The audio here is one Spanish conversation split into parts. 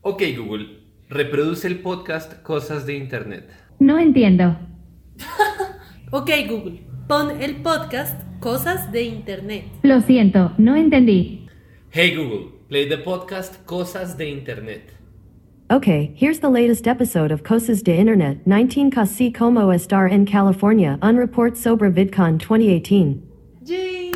Ok, Google, reproduce el podcast Cosas de Internet. No entiendo. Ok, Google, pon el podcast Cosas de Internet. Lo siento, no entendí. Hey Google, play the podcast Cosas de Internet. Okay, here's the latest episode of Cosas de Internet, 19 casi como estar en California, unreport sobre VidCon 2018. ¡Yay!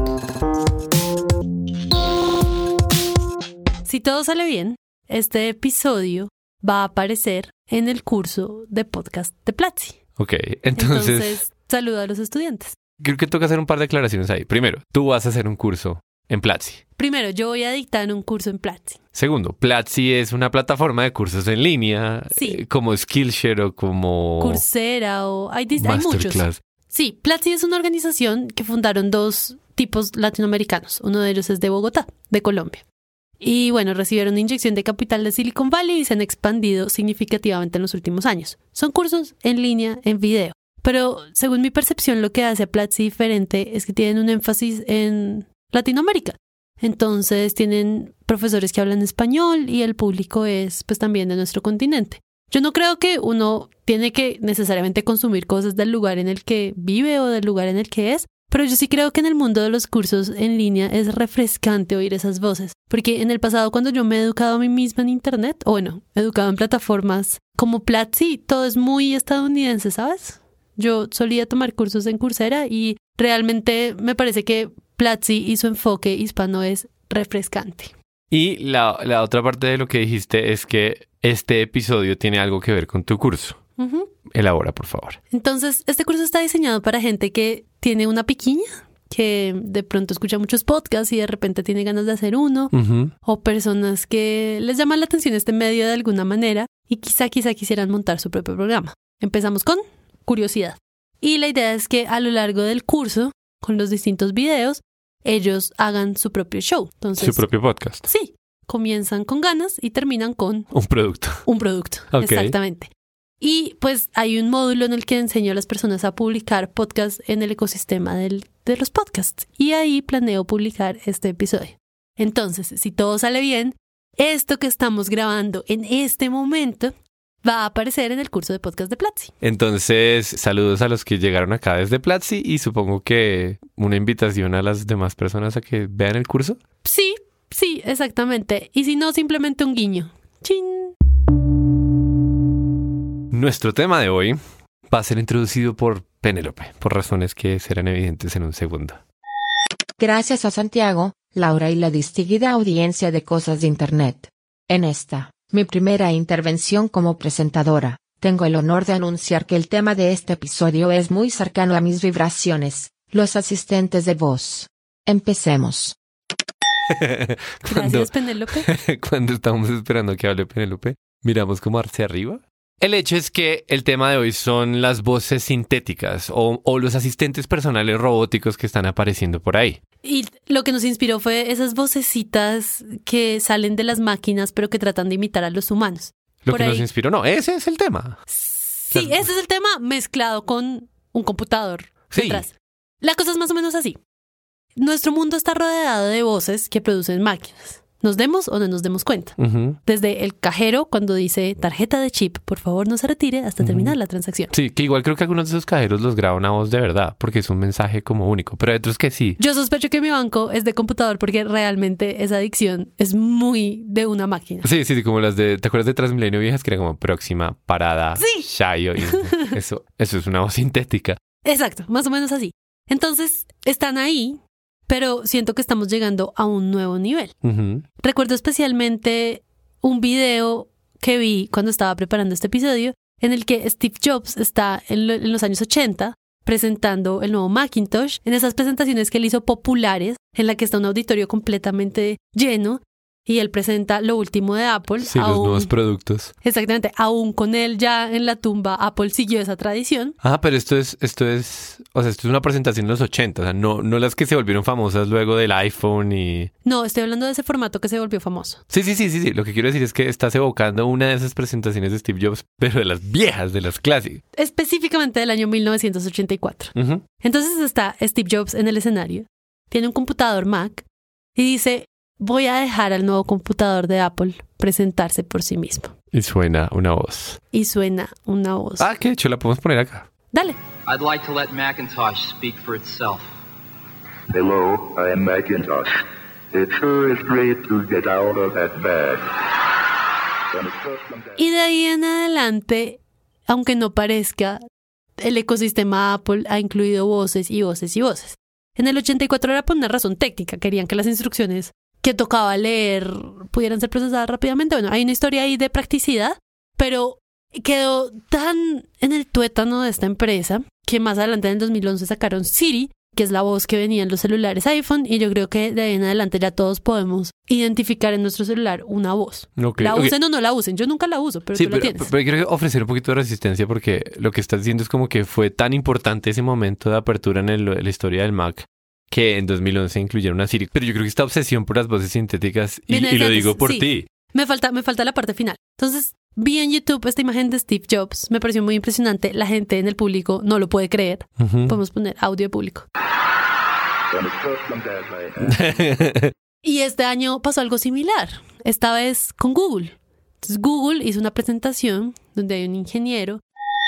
Si todo sale bien, este episodio va a aparecer en el curso de podcast de Platzi. Ok, entonces saluda a los estudiantes. creo que toca hacer un par de aclaraciones ahí. Primero, tú vas a hacer un curso en Platzi. Primero, yo voy a dictar un curso en Platzi. Segundo, Platzi es una plataforma de cursos en línea, Sí. como Skillshare o como Coursera o hay muchos. Masterclass. Sí, Platzi es una organización que fundaron dos tipos latinoamericanos. Uno de ellos es de Bogotá, de Colombia. Y bueno, recibieron inyección de capital de Silicon Valley y se han expandido significativamente en los últimos años. Son cursos en línea, en video. Pero según mi percepción, lo que hace a Platzi diferente es que tienen un énfasis en Latinoamérica. Entonces tienen profesores que hablan español y el público es pues también de nuestro continente. Yo no creo que uno tiene que necesariamente consumir cosas del lugar en el que vive o del lugar en el que es, pero yo sí creo que en el mundo de los cursos en línea es refrescante oír esas voces, porque en el pasado cuando yo me he educado a mí misma en internet, o bueno, he educado en plataformas como Platzi, todo es muy estadounidense, ¿sabes? Yo solía tomar cursos en Coursera y realmente me parece que Platzi y su enfoque hispano es refrescante. Y la otra parte de lo que dijiste es que este episodio tiene algo que ver con tu curso. Ujú. Elabora, por favor. Entonces, este curso está diseñado para gente que tiene una piquiña, que de pronto escucha muchos podcasts y de repente tiene ganas de hacer uno, o personas que les llama la atención este medio de alguna manera y quizá quisieran montar su propio programa. Empezamos con curiosidad. Y la idea es que a lo largo del curso, con los distintos videos, ellos hagan su propio show. Entonces, Su propio podcast. sí, comienzan con ganas y terminan con Un producto. un producto. Ok. Exactamente. Y pues hay un módulo en el que enseño a las personas a publicar podcasts en el ecosistema de los podcasts. Y ahí planeo publicar este episodio. Entonces, si todo sale bien, esto que estamos grabando en este momento va a aparecer en el curso de podcast de Platzi. Entonces, saludos a los que llegaron acá desde Platzi y supongo que una invitación a las demás personas a que vean el curso. Sí, exactamente. Y si no, simplemente un guiño. ¡Chin! Nuestro tema de hoy va a ser introducido por Penélope, por razones que serán evidentes en un segundo. Gracias a Santiago, Laura y la distinguida audiencia de Cosas de Internet. En esta, mi primera intervención como presentadora, tengo el honor de anunciar que el tema de este episodio es muy cercano a mis vibraciones, los asistentes de voz. Empecemos. Gracias, Penélope. Cuando estamos esperando que hable Penélope, miramos como hacia arriba. El hecho es que el tema de hoy son las voces sintéticas o los asistentes personales robóticos que están apareciendo por ahí. Y lo que nos inspiró fue esas vocecitas que salen de las máquinas pero que tratan de imitar a los humanos. Lo Por que ahí. nos inspiró, no, ese es el tema. Sí, ese es el tema mezclado con un computador Sí. detrás. La cosa es más o menos así. Nuestro mundo está rodeado de voces que producen máquinas. Nos demos o no nos demos cuenta. Ujú. Desde el cajero cuando dice tarjeta de chip, por favor no se retire hasta terminar la transacción. Sí, que igual creo que algunos de esos cajeros los graba una voz de verdad, porque es un mensaje como único, pero hay otros que sí. Yo sospecho que mi banco es de computador porque realmente esa adicción es muy de una máquina. Sí, como las de, ¿te acuerdas de Transmilenio Viejas? Que era como próxima parada, Sí. Shayo, y eso es una voz sintética. Exacto, más o menos así. Entonces, están ahí, pero siento que estamos llegando a un nuevo nivel. Ujú. Recuerdo especialmente un video que vi cuando estaba preparando este episodio en el que Steve Jobs está en los años 80 presentando el nuevo Macintosh, en esas presentaciones que él hizo populares, en la que está un auditorio completamente lleno y él presenta lo último de Apple. Sí, los nuevos productos. Exactamente, aún con él ya en la tumba, Apple siguió esa tradición. Ah, pero esto es una presentación de los 80, o sea, no las que se volvieron famosas luego del iPhone y... No, estoy hablando de ese formato que se volvió famoso. Sí, lo que quiero decir es que estás evocando una de esas presentaciones de Steve Jobs, pero de las viejas, de las clásicas. Específicamente del año 1984. Ujú. Entonces está Steve Jobs en el escenario, tiene un computador Mac y dice, voy a dejar al nuevo computador de Apple presentarse por sí mismo. Y suena una voz. Y suena una voz. Ah, que de hecho la podemos poner acá. Dale. I'd like to let Macintosh speak for itself. Hello, I am Macintosh. It sure is great to get out of that bag. Y de ahí en adelante, aunque no parezca, el ecosistema Apple ha incluido voces y voces y voces. En el 84 era por una razón técnica, querían que las instrucciones que tocaba leer pudieran ser procesadas rápidamente. Bueno, hay una historia ahí de practicidad, pero quedó tan en el tuétano de esta empresa que más adelante en el 2011 sacaron Siri, que es la voz que venía en los celulares iPhone, y yo creo que de ahí en adelante ya todos podemos identificar en nuestro celular una voz. Okay, la usen o no la usen. Yo nunca la uso, pero sí, tú la tienes. Pero quiero ofrecer un poquito de resistencia porque lo que estás diciendo es como que fue tan importante ese momento de apertura en la historia del Mac que en 2011 incluyeron una Siri. Pero yo creo que esta obsesión por las voces sintéticas, y lo digo por ti. Me falta la parte final. Entonces, vi en YouTube esta imagen de Steve Jobs. Me pareció muy impresionante. La gente en el público no lo puede creer. Podemos poner audio de público. Y este año pasó algo similar. Esta vez con Google. Entonces, Google hizo una presentación donde hay un ingeniero.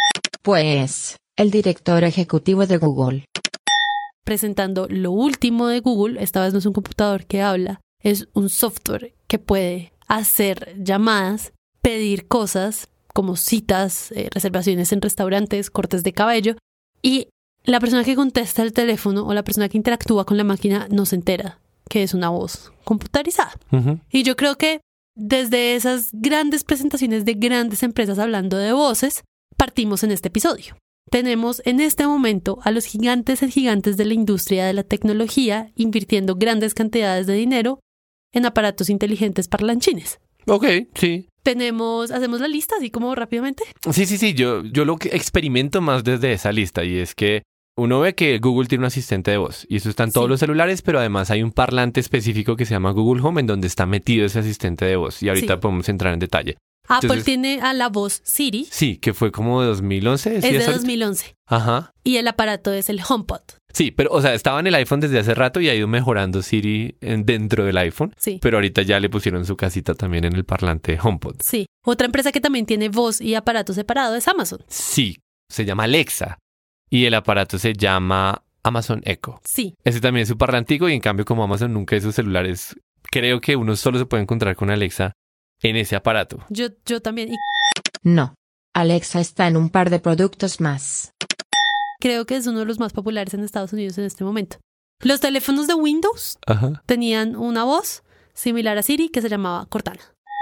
Pues, el director ejecutivo de Google. Presentando lo último de Google. Esta vez no es un computador que habla. Es un software que puede hacer llamadas, pedir cosas como citas, reservaciones en restaurantes, cortes de cabello, y la persona que contesta el teléfono o la persona que interactúa con la máquina no se entera que es una voz computarizada. Y yo creo que desde esas grandes presentaciones de grandes empresas hablando de voces, partimos en este episodio. Tenemos en este momento a los gigantes de la industria de la tecnología invirtiendo grandes cantidades de dinero en aparatos inteligentes parlanchines. Ok, sí. Hacemos la lista así como rápidamente. Sí. Yo lo que experimento más desde esa lista, y es que uno ve que Google tiene un asistente de voz y eso está en todos los celulares, pero además hay un parlante específico que se llama Google Home en donde está metido ese asistente de voz y ahorita podemos entrar en detalle. Apple tiene a la voz Siri. Sí, que fue como de 2011. Es de 2011. Ajá. Y el aparato es el HomePod. Sí, pero o sea, estaba en el iPhone desde hace rato y ha ido mejorando Siri dentro del iPhone. Sí. Pero ahorita ya le pusieron su casita también en el parlante HomePod. Sí. Otra empresa que también tiene voz y aparato separado es Amazon. Sí, se llama Alexa y el aparato se llama Amazon Echo. Sí. Ese también es su parlantico y en cambio como Amazon nunca hizo celulares, creo que uno solo se puede encontrar con Alexa en ese aparato. Yo también. No. Alexa está en un par de productos más. Creo que es uno de los más populares en Estados Unidos en este momento. Los teléfonos de Windows tenían una voz similar a Siri que se llamaba Cortana.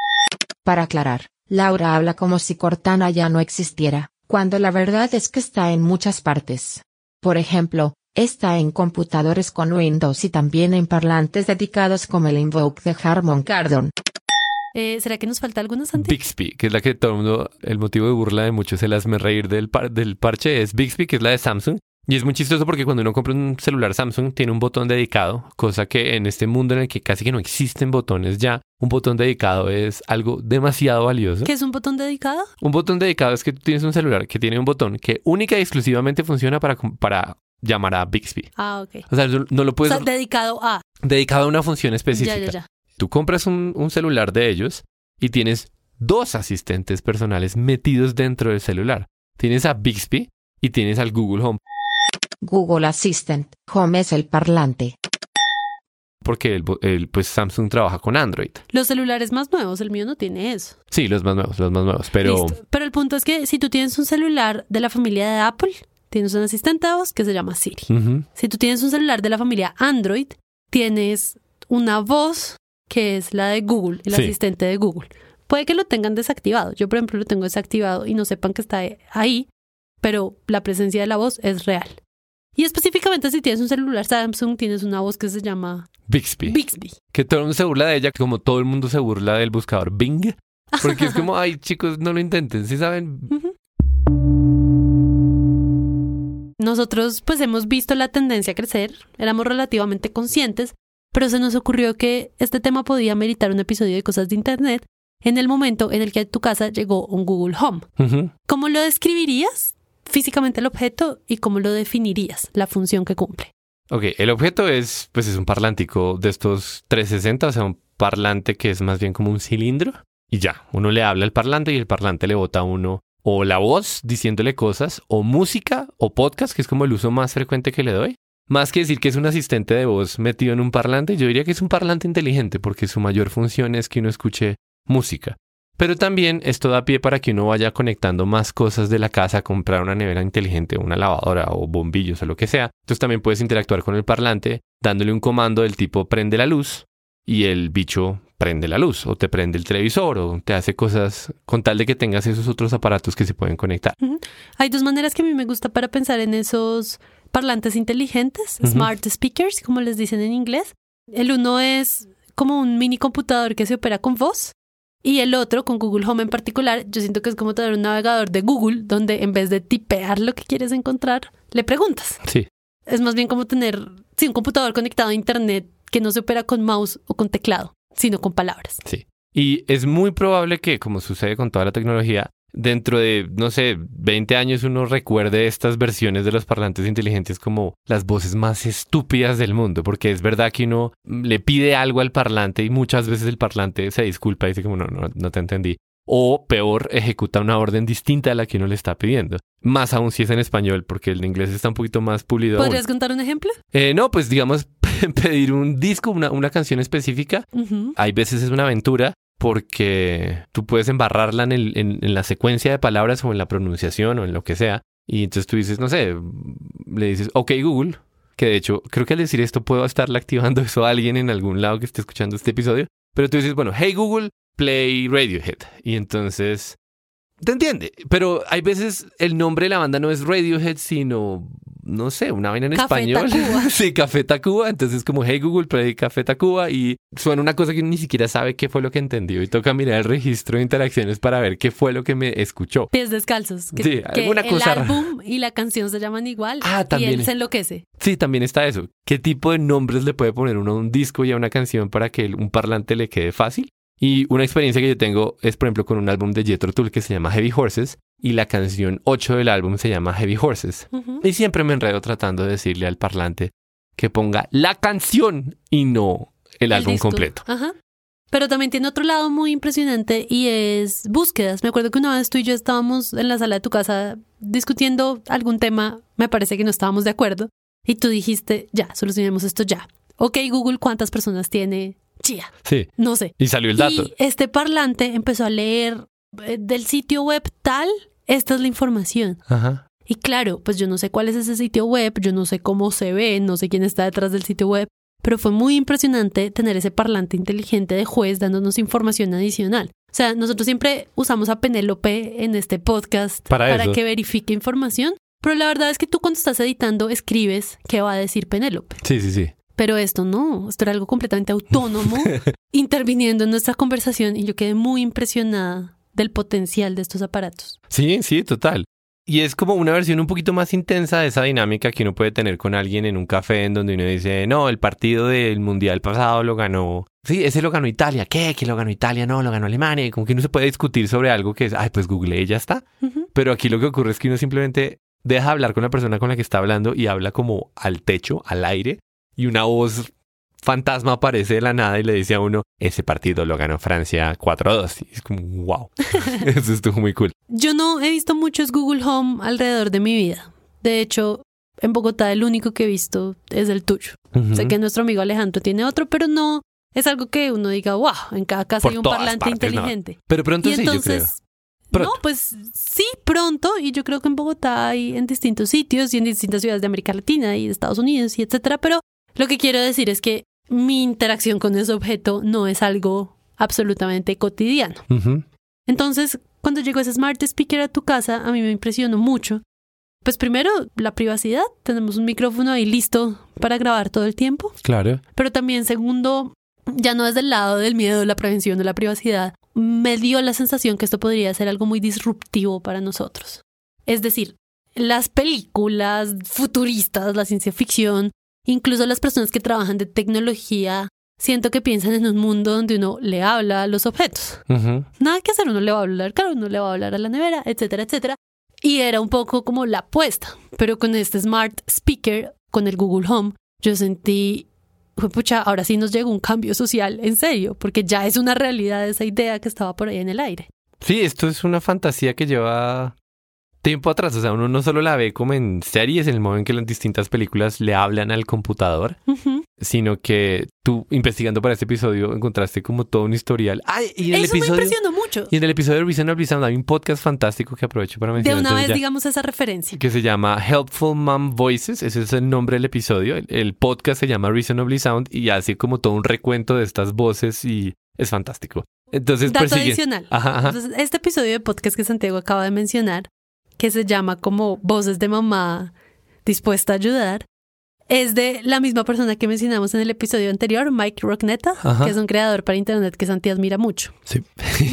Para aclarar, Laura habla como si Cortana ya no existiera, cuando la verdad es que está en muchas partes. Por ejemplo, está en computadores con Windows y también en parlantes dedicados como el Invoke de Harman Kardon. ¿Será que nos falta alguna, Santi? Bixby, que es la que todo el mundo, el motivo de burla de muchos, el hazme reír del parche es Bixby, que es la de Samsung. Y es muy chistoso porque cuando uno compra un celular Samsung tiene un botón dedicado, cosa que en este mundo en el que casi que no existen botones ya, un botón dedicado es algo demasiado valioso. ¿Qué es un botón dedicado? Un botón dedicado es que tú tienes un celular que tiene un botón que única y exclusivamente funciona para llamar a Bixby. Ah, ok. O sea, no lo puedes... O sea, dedicado a una función específica. Ya. Tú compras un celular de ellos y tienes 2 asistentes personales metidos dentro del celular. Tienes a Bixby y tienes al Google Home. Google Assistant, Home es el parlante. Porque pues Samsung trabaja con Android. Los celulares más nuevos, el mío no tiene eso. Sí, los más nuevos, pero... Listo. Pero el punto es que si tú tienes un celular de la familia de Apple, tienes un asistente de voz que se llama Siri. Si tú tienes un celular de la familia Android, tienes una voz que es la de Google, el asistente de Google. Puede que lo tengan desactivado. Yo, por ejemplo, lo tengo desactivado y no sepan que está ahí, pero la presencia de la voz es real. Y específicamente si tienes un celular Samsung, tienes una voz que se llama Bixby. Bixby. Que todo el mundo se burla de ella, como todo el mundo se burla del buscador Bing. Porque es como, ay, chicos, no lo intenten, ¿sí saben? Nosotros, pues, hemos visto la tendencia a crecer. Éramos relativamente conscientes, pero se nos ocurrió que este tema podía meritar un episodio de Cosas de Internet en el momento en el que a tu casa llegó un Google Home. ¿Cómo lo describirías físicamente el objeto y cómo lo definirías, la función que cumple? Ok, el objeto es un parlantico de estos 360, o sea, un parlante que es más bien como un cilindro. Y ya, uno le habla al parlante y el parlante le bota a uno o la voz diciéndole cosas, o música, o podcast, que es como el uso más frecuente que le doy. Más que decir que es un asistente de voz metido en un parlante, yo diría que es un parlante inteligente porque su mayor función es que uno escuche música. Pero también esto da pie para que uno vaya conectando más cosas de la casa, a comprar una nevera inteligente, una lavadora o bombillos o lo que sea. Entonces también puedes interactuar con el parlante dándole un comando del tipo prende la luz y el bicho prende la luz o te prende el televisor o te hace cosas con tal de que tengas esos otros aparatos que se pueden conectar. Hay dos maneras que a mí me gusta para pensar en esos parlantes inteligentes, smart speakers, como les dicen en inglés. El uno es como un mini computador que se opera con voz. Y el otro, con Google Home en particular, yo siento que es como tener un navegador de Google donde en vez de tipear lo que quieres encontrar, le preguntas. Sí. Es más bien como tener un computador conectado a internet que no se opera con mouse o con teclado, sino con palabras. Sí. Y es muy probable que, como sucede con toda la tecnología, dentro de, 20 años uno recuerde estas versiones de los parlantes inteligentes como las voces más estúpidas del mundo, porque es verdad que uno le pide algo al parlante y muchas veces el parlante se disculpa y dice como no te entendí. O peor, ejecuta una orden distinta a la que uno le está pidiendo. Más aún si es en español, porque el inglés está un poquito más pulido. ¿Podrías contar un ejemplo? No, pues digamos, pedir un disco, una canción específica. Hay veces es una aventura, porque tú puedes embarrarla en la secuencia de palabras o en la pronunciación o en lo que sea. Y entonces tú dices, le dices, ok Google, que de hecho creo que al decir esto puedo estarle activando eso a alguien en algún lado que esté escuchando este episodio. Pero tú dices, bueno, hey Google, play Radiohead. Y entonces te entiende. Pero hay veces el nombre de la banda no es Radiohead, sino, una vaina en Café español. Tacuba. Sí, Café Tacuba. Entonces como, hey Google, play Café Tacuba. Y suena una cosa que uno ni siquiera sabe qué fue lo que entendió. Y toca mirar el registro de interacciones para ver qué fue lo que me escuchó. Pies descalzos. Sí, alguna cosa. El álbum y la canción se llaman igual. También. Y él se enloquece. Sí, también está eso. ¿Qué tipo de nombres le puede poner uno a un disco y a una canción para que un parlante le quede fácil? Y una experiencia que yo tengo es, por ejemplo, con un álbum de Jethro Tull que se llama Heavy Horses y la canción 8 del álbum se llama Heavy Horses. Y siempre me enredo tratando de decirle al parlante que ponga la canción y no el álbum disco completo. Ajá. Pero también tiene otro lado muy impresionante y es búsquedas. Me acuerdo que una vez tú y yo estábamos en la sala de tu casa discutiendo algún tema, me parece que no estábamos de acuerdo, y tú dijiste, ya, solucionemos esto ya. Ok, Google, ¿cuántas personas tiene Chía? Sí. No sé. Y salió el dato. Y este parlante empezó a leer del sitio web tal, esta es la información. Ajá. Y claro, pues yo no sé cuál es ese sitio web, yo no sé cómo se ve, no sé quién está detrás del sitio web, pero fue muy impresionante tener ese parlante inteligente de juez dándonos información adicional. O sea, nosotros siempre usamos a Penélope en este podcast para que verifique información, pero la verdad es que tú cuando estás editando escribes qué va a decir Penélope. Sí. Pero esto no, esto era algo completamente autónomo, interviniendo en nuestra conversación, y yo quedé muy impresionada del potencial de estos aparatos. Sí, total. Y es como una versión un poquito más intensa de esa dinámica que uno puede tener con alguien en un café en donde uno dice, no, el partido del mundial pasado lo ganó. Sí, ese lo ganó Italia. ¿Qué? ¿Que lo ganó Italia? No, lo ganó Alemania. Y como que uno se puede discutir sobre algo que es, pues googleé y ya está. Pero aquí lo que ocurre es que uno simplemente deja hablar con la persona con la que está hablando y habla como al techo, al aire. Y una voz fantasma aparece de la nada y le dice a uno, ese partido lo ganó Francia 4-2. Y es como, wow, eso estuvo muy cool. Yo no he visto muchos Google Home alrededor de mi vida. De hecho, en Bogotá el único que he visto es el tuyo. Sé que nuestro amigo Alejandro tiene otro, pero no es algo que uno diga, wow, en cada casa hay un parlante inteligente. No. Pero pronto y sí, entonces, yo creo. Pronto. No, pues sí, pronto. Y yo creo que en Bogotá hay en distintos sitios y en distintas ciudades de América Latina y de Estados Unidos y etcétera. Pero lo que quiero decir es que mi interacción con ese objeto no es algo absolutamente cotidiano. Entonces, cuando llegó ese Smart Speaker a tu casa, a mí me impresionó mucho. Pues primero, la privacidad. Tenemos un micrófono ahí listo para grabar todo el tiempo. Claro. Pero también, segundo, ya no desde el lado del miedo, la prevención de la privacidad, me dio la sensación que esto podría ser algo muy disruptivo para nosotros. Es decir, las películas futuristas, la ciencia ficción, incluso las personas que trabajan de tecnología, siento que piensan en un mundo donde uno le habla a los objetos. Nada que hacer, uno le va a hablar al carro, uno le va a hablar a la nevera, etcétera, etcétera. Y era un poco como la apuesta. Pero con este Smart Speaker, con el Google Home, yo sentí, pucha, ahora sí nos llegó un cambio social, en serio, porque ya es una realidad esa idea que estaba por ahí en el aire. Sí, esto es una fantasía que lleva tiempo atrás. O sea, uno no solo la ve como en series, en el momento en que las distintas películas le hablan al computador, sino que tú, investigando para este episodio, encontraste como todo un historial. ¡Ay! Y en el Eso episodio, me impresionó mucho. Y en el episodio de Reasonably Sound hay un podcast fantástico que aprovecho para De mencionar. una vez, ya, digamos, esa referencia. que se llama Helpful Mom Voices. Ese es el nombre del episodio. El podcast se llama Reasonably Sound y hace como todo un recuento de estas voces y es fantástico. Entonces, Dato adicional. Ajá. Entonces, este episodio de podcast que Santiago acaba de mencionar, que se llama como Voces de Mamá Dispuesta a Ayudar, es de la misma persona que mencionamos en el episodio anterior, Mike Rocknetta, que es un creador para internet que Santi admira mucho. Sí.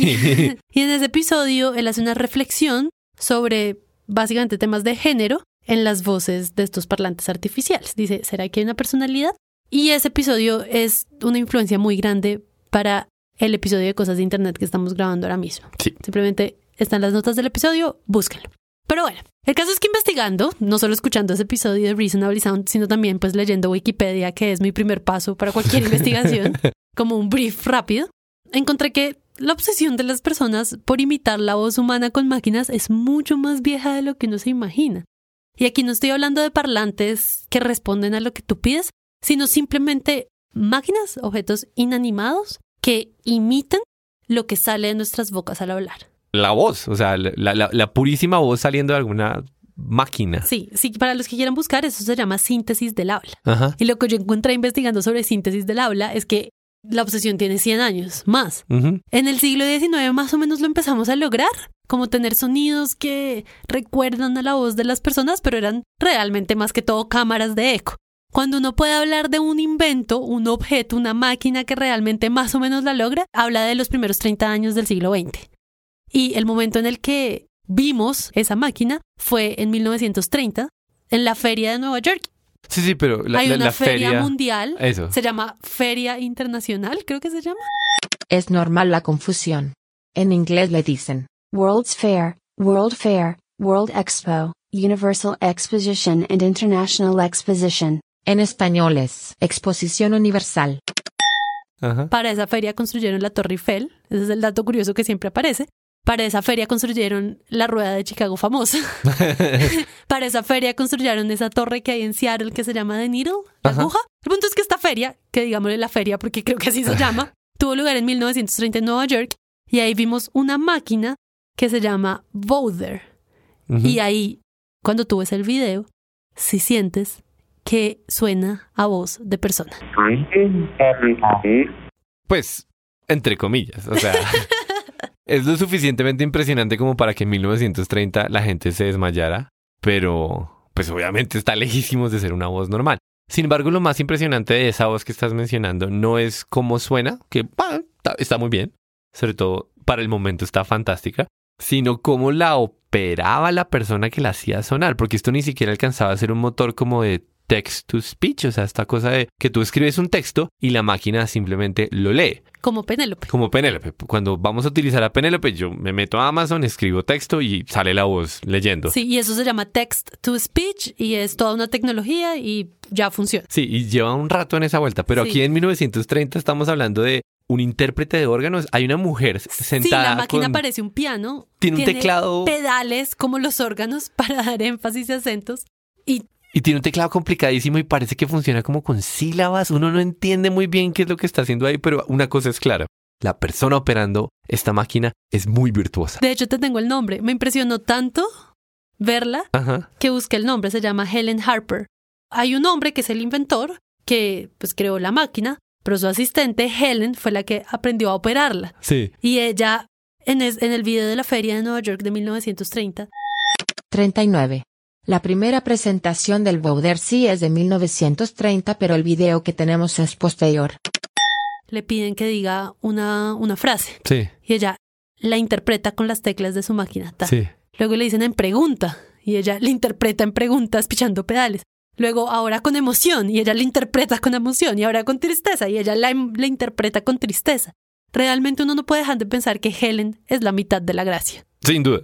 Y en ese episodio él hace una reflexión sobre básicamente temas de género en las voces de estos parlantes artificiales. Dice, ¿será que hay una personalidad? Y ese episodio es una influencia muy grande para el episodio de Cosas de Internet que estamos grabando ahora mismo. Sí. Simplemente están las notas del episodio, búsquenlo. Pero bueno, el caso es que investigando, no solo escuchando ese episodio de Reasonably Sound, sino también pues leyendo Wikipedia, que es mi primer paso para cualquier investigación, como un brief rápido, encontré que la obsesión de las personas por imitar la voz humana con máquinas es mucho más vieja de lo que uno se imagina. Y aquí no estoy hablando de parlantes que responden a lo que tú pides, sino simplemente máquinas, objetos inanimados que imitan lo que sale de nuestras bocas al hablar. La voz, o sea, la purísima voz saliendo de alguna máquina. Sí, para los que quieran buscar, eso se llama síntesis del habla. Ajá. Y lo que yo encontré investigando sobre síntesis del habla es que la obsesión tiene 100 años más. Uh-huh. En el siglo XIX más o menos lo empezamos a lograr, como tener sonidos que recuerdan a la voz de las personas, pero eran realmente más que todo cámaras de eco. Cuando uno puede hablar de un invento, un objeto, una máquina que realmente más o menos la logra, habla de los primeros 30 años del siglo XX. Y el momento en el que vimos esa máquina fue en 1930, en la feria de Nueva York. Sí, pero hay una la feria mundial, eso. Se llama Feria Internacional, creo que se llama. Es normal la confusión. En inglés le dicen World's Fair, World Fair, World Expo, Universal Exposition and International Exposition. En español es Exposición Universal. Ajá. Para esa feria construyeron la Torre Eiffel, ese es el dato curioso que siempre aparece. Para esa feria construyeron la rueda de Chicago famosa. Para esa feria construyeron esa torre que hay en Seattle que se llama The Needle, la aguja. El punto es que esta feria, que digámosle la feria porque creo que así se llama, tuvo lugar en 1930 en Nueva York y ahí vimos una máquina que se llama Voder. Uh-huh. Y ahí, cuando tú ves el video, sí sientes que suena a voz de persona. Pues, entre comillas, o sea... Es lo suficientemente impresionante como para que en 1930 la gente se desmayara, pero pues obviamente está lejísimos de ser una voz normal. Sin embargo, lo más impresionante de esa voz que estás mencionando no es cómo suena, que está muy bien, sobre todo para el momento está fantástica, sino cómo la operaba la persona que la hacía sonar, porque esto ni siquiera alcanzaba a ser un motor como de text to speech, o sea, esta cosa de que tú escribes un texto y la máquina simplemente lo lee. Como Penélope. Como Penélope. Cuando vamos a utilizar a Penélope, yo me meto a Amazon, escribo texto y sale la voz leyendo. Sí, y eso se llama text to speech y es toda una tecnología y ya funciona. Sí, y lleva un rato en esa vuelta, pero sí. Aquí en 1930 estamos hablando de un intérprete de órganos. Hay una mujer sentada. Sí, la máquina parece un piano. Tiene un teclado. Pedales como los órganos para dar énfasis y acentos. Y tiene un teclado complicadísimo y parece que funciona como con sílabas. Uno no entiende muy bien qué es lo que está haciendo ahí, pero una cosa es clara. La persona operando esta máquina es muy virtuosa. De hecho, te tengo el nombre. Me impresionó tanto verla que busqué el nombre. Se llama Helen Harper. Hay un hombre que es el inventor que pues creó la máquina, pero su asistente Helen fue la que aprendió a operarla. Sí. Y ella, en el video de la feria de Nueva York de 1930. 39. La primera presentación del Voder sí es de 1930, pero el video que tenemos es posterior. Le piden que diga una frase. Sí. Y ella la interpreta con las teclas de su máquina. Sí. Luego le dicen en pregunta. Y ella la interpreta en preguntas pichando pedales. Luego ahora con emoción. Y ella la interpreta con emoción. Y ahora con tristeza. Y ella la interpreta con tristeza. Realmente uno no puede dejar de pensar que Helen es la mitad de la gracia. Sin duda.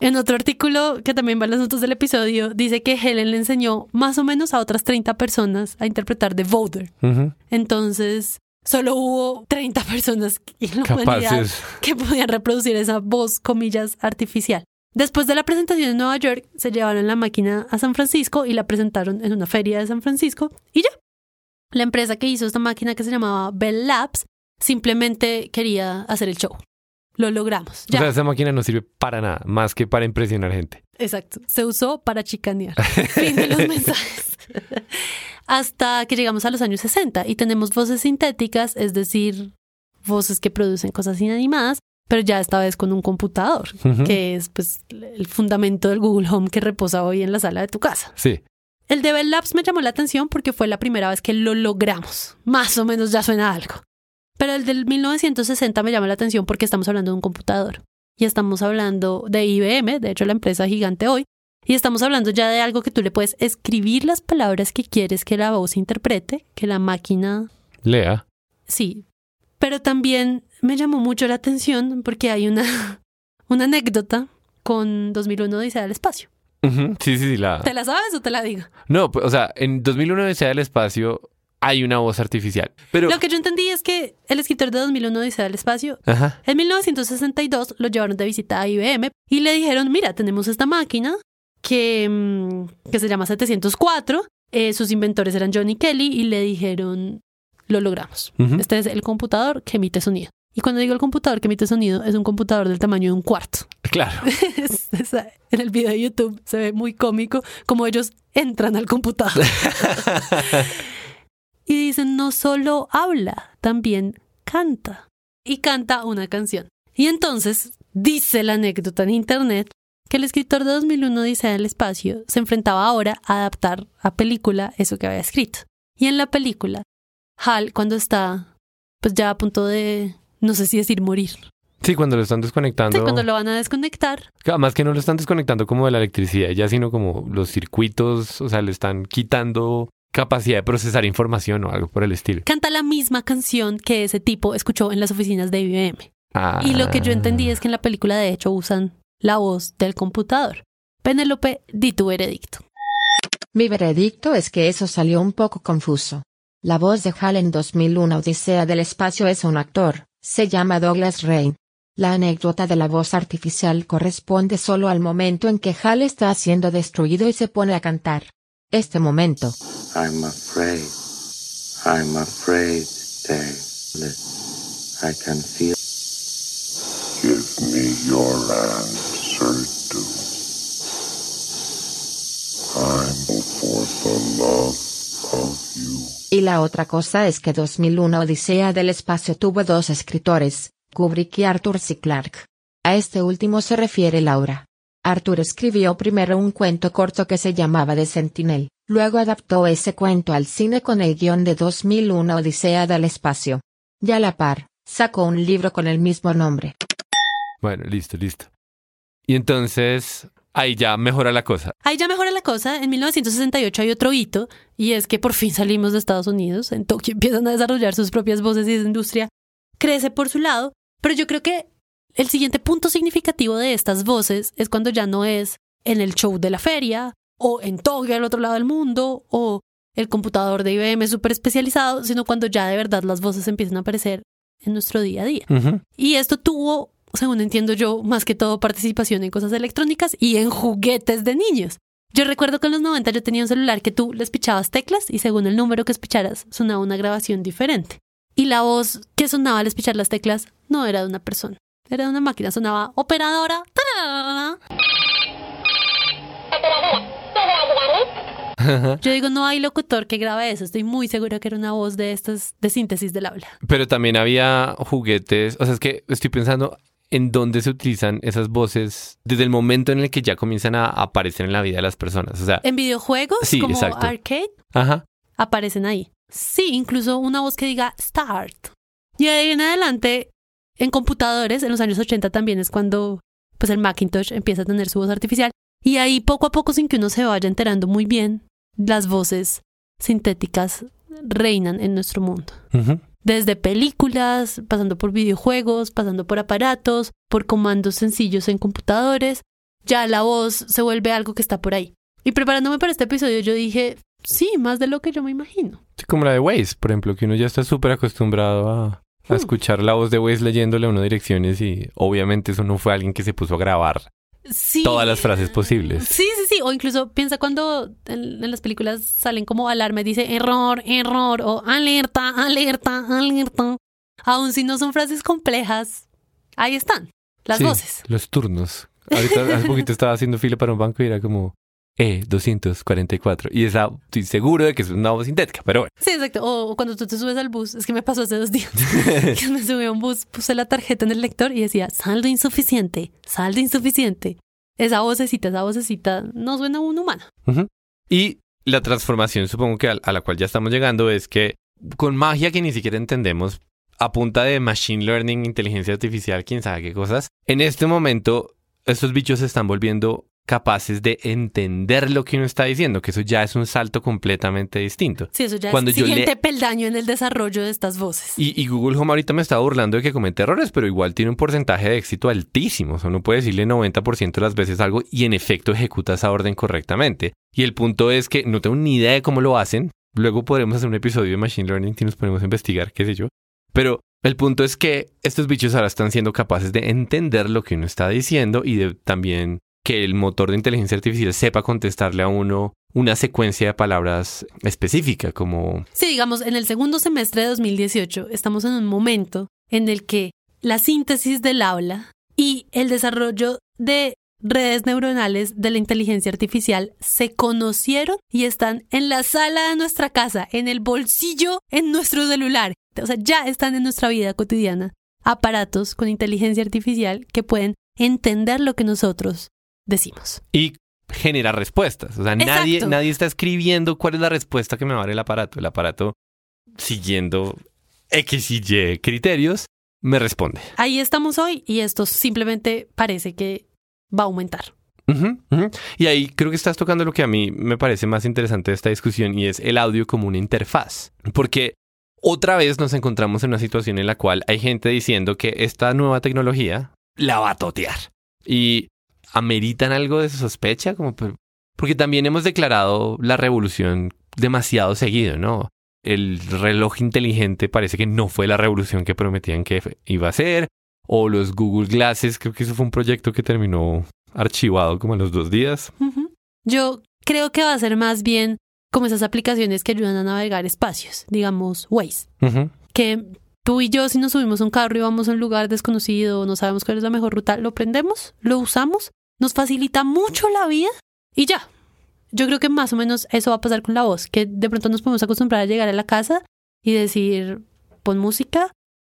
En otro artículo que también va en las notas del episodio, dice que Helen le enseñó más o menos a otras 30 personas a interpretar The Voter. Entonces, solo hubo 30 personas en la humanidad que podían reproducir esa voz, comillas, artificial. Después de la presentación en Nueva York, se llevaron la máquina a San Francisco y la presentaron en una feria de San Francisco y ya. La empresa que hizo esta máquina, que se llamaba Bell Labs, simplemente quería hacer el show. Lo logramos. Ya. O sea, esa máquina no sirve para nada, más que para impresionar gente. Exacto. Se usó para chicanear. Fin de los mensajes. Hasta que llegamos a los años 60 y tenemos voces sintéticas, es decir, voces que producen cosas inanimadas, pero ya esta vez con un computador, que es pues el fundamento del Google Home que reposa hoy en la sala de tu casa. Sí. El de Bell Labs me llamó la atención porque fue la primera vez que lo logramos. Más o menos ya suena algo. Pero el del 1960 me llama la atención porque estamos hablando de un computador. Y estamos hablando de IBM, de hecho la empresa gigante hoy. Y estamos hablando ya de algo que tú le puedes escribir las palabras que quieres que la voz interprete, que la máquina lea. Sí. Pero también me llamó mucho la atención porque hay una anécdota con 2001 Odisea del Espacio. Sí. ¿Te la sabes o te la digo? No, pues, o sea, en 2001 Odisea del Espacio hay una voz artificial. Pero lo que yo entendí es que el escritor de 2001 Odisea del Espacio, en 1962 lo llevaron de visita a IBM y le dijeron, mira, tenemos esta máquina que se llama 704. Sus inventores eran John y Kelly y le dijeron, lo logramos. Este es el computador que emite sonido. Y cuando digo el computador que emite sonido, es un computador del tamaño de un cuarto. Claro. En el video de YouTube se ve muy cómico como ellos entran al computador. Y dicen, no solo habla, también canta. Y canta una canción. Y entonces, dice la anécdota en internet, que el escritor de 2001 Odisea del Espacio se enfrentaba ahora a adaptar a película eso que había escrito. Y en la película, Hal, cuando está pues ya a punto de, no sé si decir morir. Sí, cuando lo están desconectando. Sí, cuando lo van a desconectar. Además que no lo están desconectando como de la electricidad, ya sino como los circuitos, o sea, le están quitando capacidad de procesar información o algo por el estilo. Canta la misma canción que ese tipo escuchó en las oficinas de IBM. Y lo que yo entendí es que en la película de hecho usan la voz del computador. Penélope, di tu veredicto. Mi veredicto es que eso salió un poco confuso. La voz de Hal en 2001 Odisea del Espacio es un actor, se llama Douglas Rain. La anécdota de la voz artificial corresponde solo al momento en que Hal está siendo destruido y se pone a cantar. Este momento. I'm afraid, David. I can feel. Give me your answer, Doom. I'm for the love of you. Y la otra cosa es que 2001 Odisea del Espacio tuvo dos escritores, Kubrick y Arthur C. Clarke. A este último se refiere Laura. Arthur escribió primero un cuento corto que se llamaba The Sentinel, luego adaptó ese cuento al cine con el guión de 2001 Odisea del Espacio. Y a la par, sacó un libro con el mismo nombre. Bueno, listo. Y entonces, ahí ya mejora la cosa. En 1968 hay otro hito, y es que por fin salimos de Estados Unidos. En Tokio empiezan a desarrollar sus propias voces y esa industria crece por su lado. Pero yo creo que el siguiente punto significativo de estas voces es cuando ya no es en el show de la feria, o en Tokio al otro lado del mundo, o el computador de IBM súper especializado, sino cuando ya de verdad las voces empiezan a aparecer en nuestro día a día. Y esto tuvo, según entiendo yo, más que todo participación en cosas electrónicas y en juguetes de niños. Yo recuerdo que en los 90 yo tenía un celular que tú les pichabas teclas y según el número que espicharas sonaba una grabación diferente. Y la voz que sonaba al espichar las teclas no era de una persona, era de una máquina, sonaba operadora. Yo digo, no hay locutor que grabe eso. Estoy muy segura que era una voz de estas de síntesis del habla. Pero también había juguetes, o sea, es que estoy pensando en dónde se utilizan esas voces desde el momento en el que ya comienzan a aparecer en la vida de las personas. O sea, en videojuegos, sí, como exacto. Arcade, aparecen ahí. Sí, incluso una voz que diga Start. Y de ahí en adelante, en computadores, en los años 80 también es cuando pues el Macintosh empieza a tener su voz artificial. Y ahí poco a poco, sin que uno se vaya enterando muy bien, las voces sintéticas reinan en nuestro mundo. Desde películas, pasando por videojuegos, pasando por aparatos, por comandos sencillos en computadores. ya la voz se vuelve algo que está por ahí. Y preparándome para este episodio yo dije, sí, más de lo que yo me imagino. Sí, como la de Waze, por ejemplo, que uno ya está súper acostumbrado a escuchar la voz de Waze leyéndole a uno direcciones y obviamente eso no fue alguien que se puso a grabar todas las frases posibles. Sí. O incluso piensa cuando en las películas salen como alarma y dice error, error o alerta, alerta, alerta. Aun si no son frases complejas, ahí están las voces. Los turnos. Ahorita hace poquito estaba haciendo fila para un banco y era como 244. Y estoy seguro de que es una voz sintética, pero bueno. Sí, exacto. O cuando tú te subes al bus, es que me pasó hace 2 días. Que me subí a un bus, puse la tarjeta en el lector y decía saldo insuficiente, saldo insuficiente. Esa vocecita no suena a un humano. Uh-huh. Y la transformación, supongo que a la cual ya estamos llegando, es que con magia que ni siquiera entendemos, a punta de machine learning, inteligencia artificial, quién sabe qué cosas, en este momento estos bichos se están volviendo capaces de entender lo que uno está diciendo, que eso ya es un salto completamente distinto. Sí, eso ya es el siguiente peldaño en el desarrollo de estas voces. Y Google Home ahorita me está burlando de que comete errores, pero igual tiene un porcentaje de éxito altísimo. O sea, uno puede decirle 90% de las veces algo y en efecto ejecuta esa orden correctamente. Y el punto es que no tengo ni idea de cómo lo hacen. Luego podremos hacer un episodio de Machine Learning si nos ponemos a investigar, qué sé yo. Pero el punto es que estos bichos ahora están siendo capaces de entender lo que uno está diciendo y de también que el motor de inteligencia artificial sepa contestarle a uno una secuencia de palabras específica, como... Sí, digamos, en el segundo semestre de 2018 estamos en un momento en el que la síntesis del habla y el desarrollo de redes neuronales de la inteligencia artificial se conocieron y están en la sala de nuestra casa, en el bolsillo, en nuestro celular. O sea, ya están en nuestra vida cotidiana aparatos con inteligencia artificial que pueden entender lo que nosotros decimos. Y genera respuestas. O sea, nadie está escribiendo cuál es la respuesta que me va a dar el aparato. El aparato, siguiendo X y Y criterios, me responde. Ahí estamos hoy y esto simplemente parece que va a aumentar. Y ahí creo que estás tocando lo que a mí me parece más interesante de esta discusión y es el audio como una interfaz. Porque otra vez nos encontramos en una situación en la cual hay gente diciendo que esta nueva tecnología la va a totear. Y ameritan algo de sospecha, como porque también hemos declarado la revolución demasiado seguido, ¿no? El reloj inteligente parece que no fue la revolución que prometían que iba a ser, o los Google Glasses, creo que eso fue un proyecto que terminó archivado como a los 2 días. Yo creo que va a ser más bien como esas aplicaciones que ayudan a navegar espacios, digamos Waze, que tú y yo si nos subimos a un carro y vamos a un lugar desconocido, no sabemos cuál es la mejor ruta, lo prendemos, lo usamos, nos facilita mucho la vida y ya. Yo creo que más o menos eso va a pasar con la voz, que de pronto nos podemos acostumbrar a llegar a la casa y decir, pon música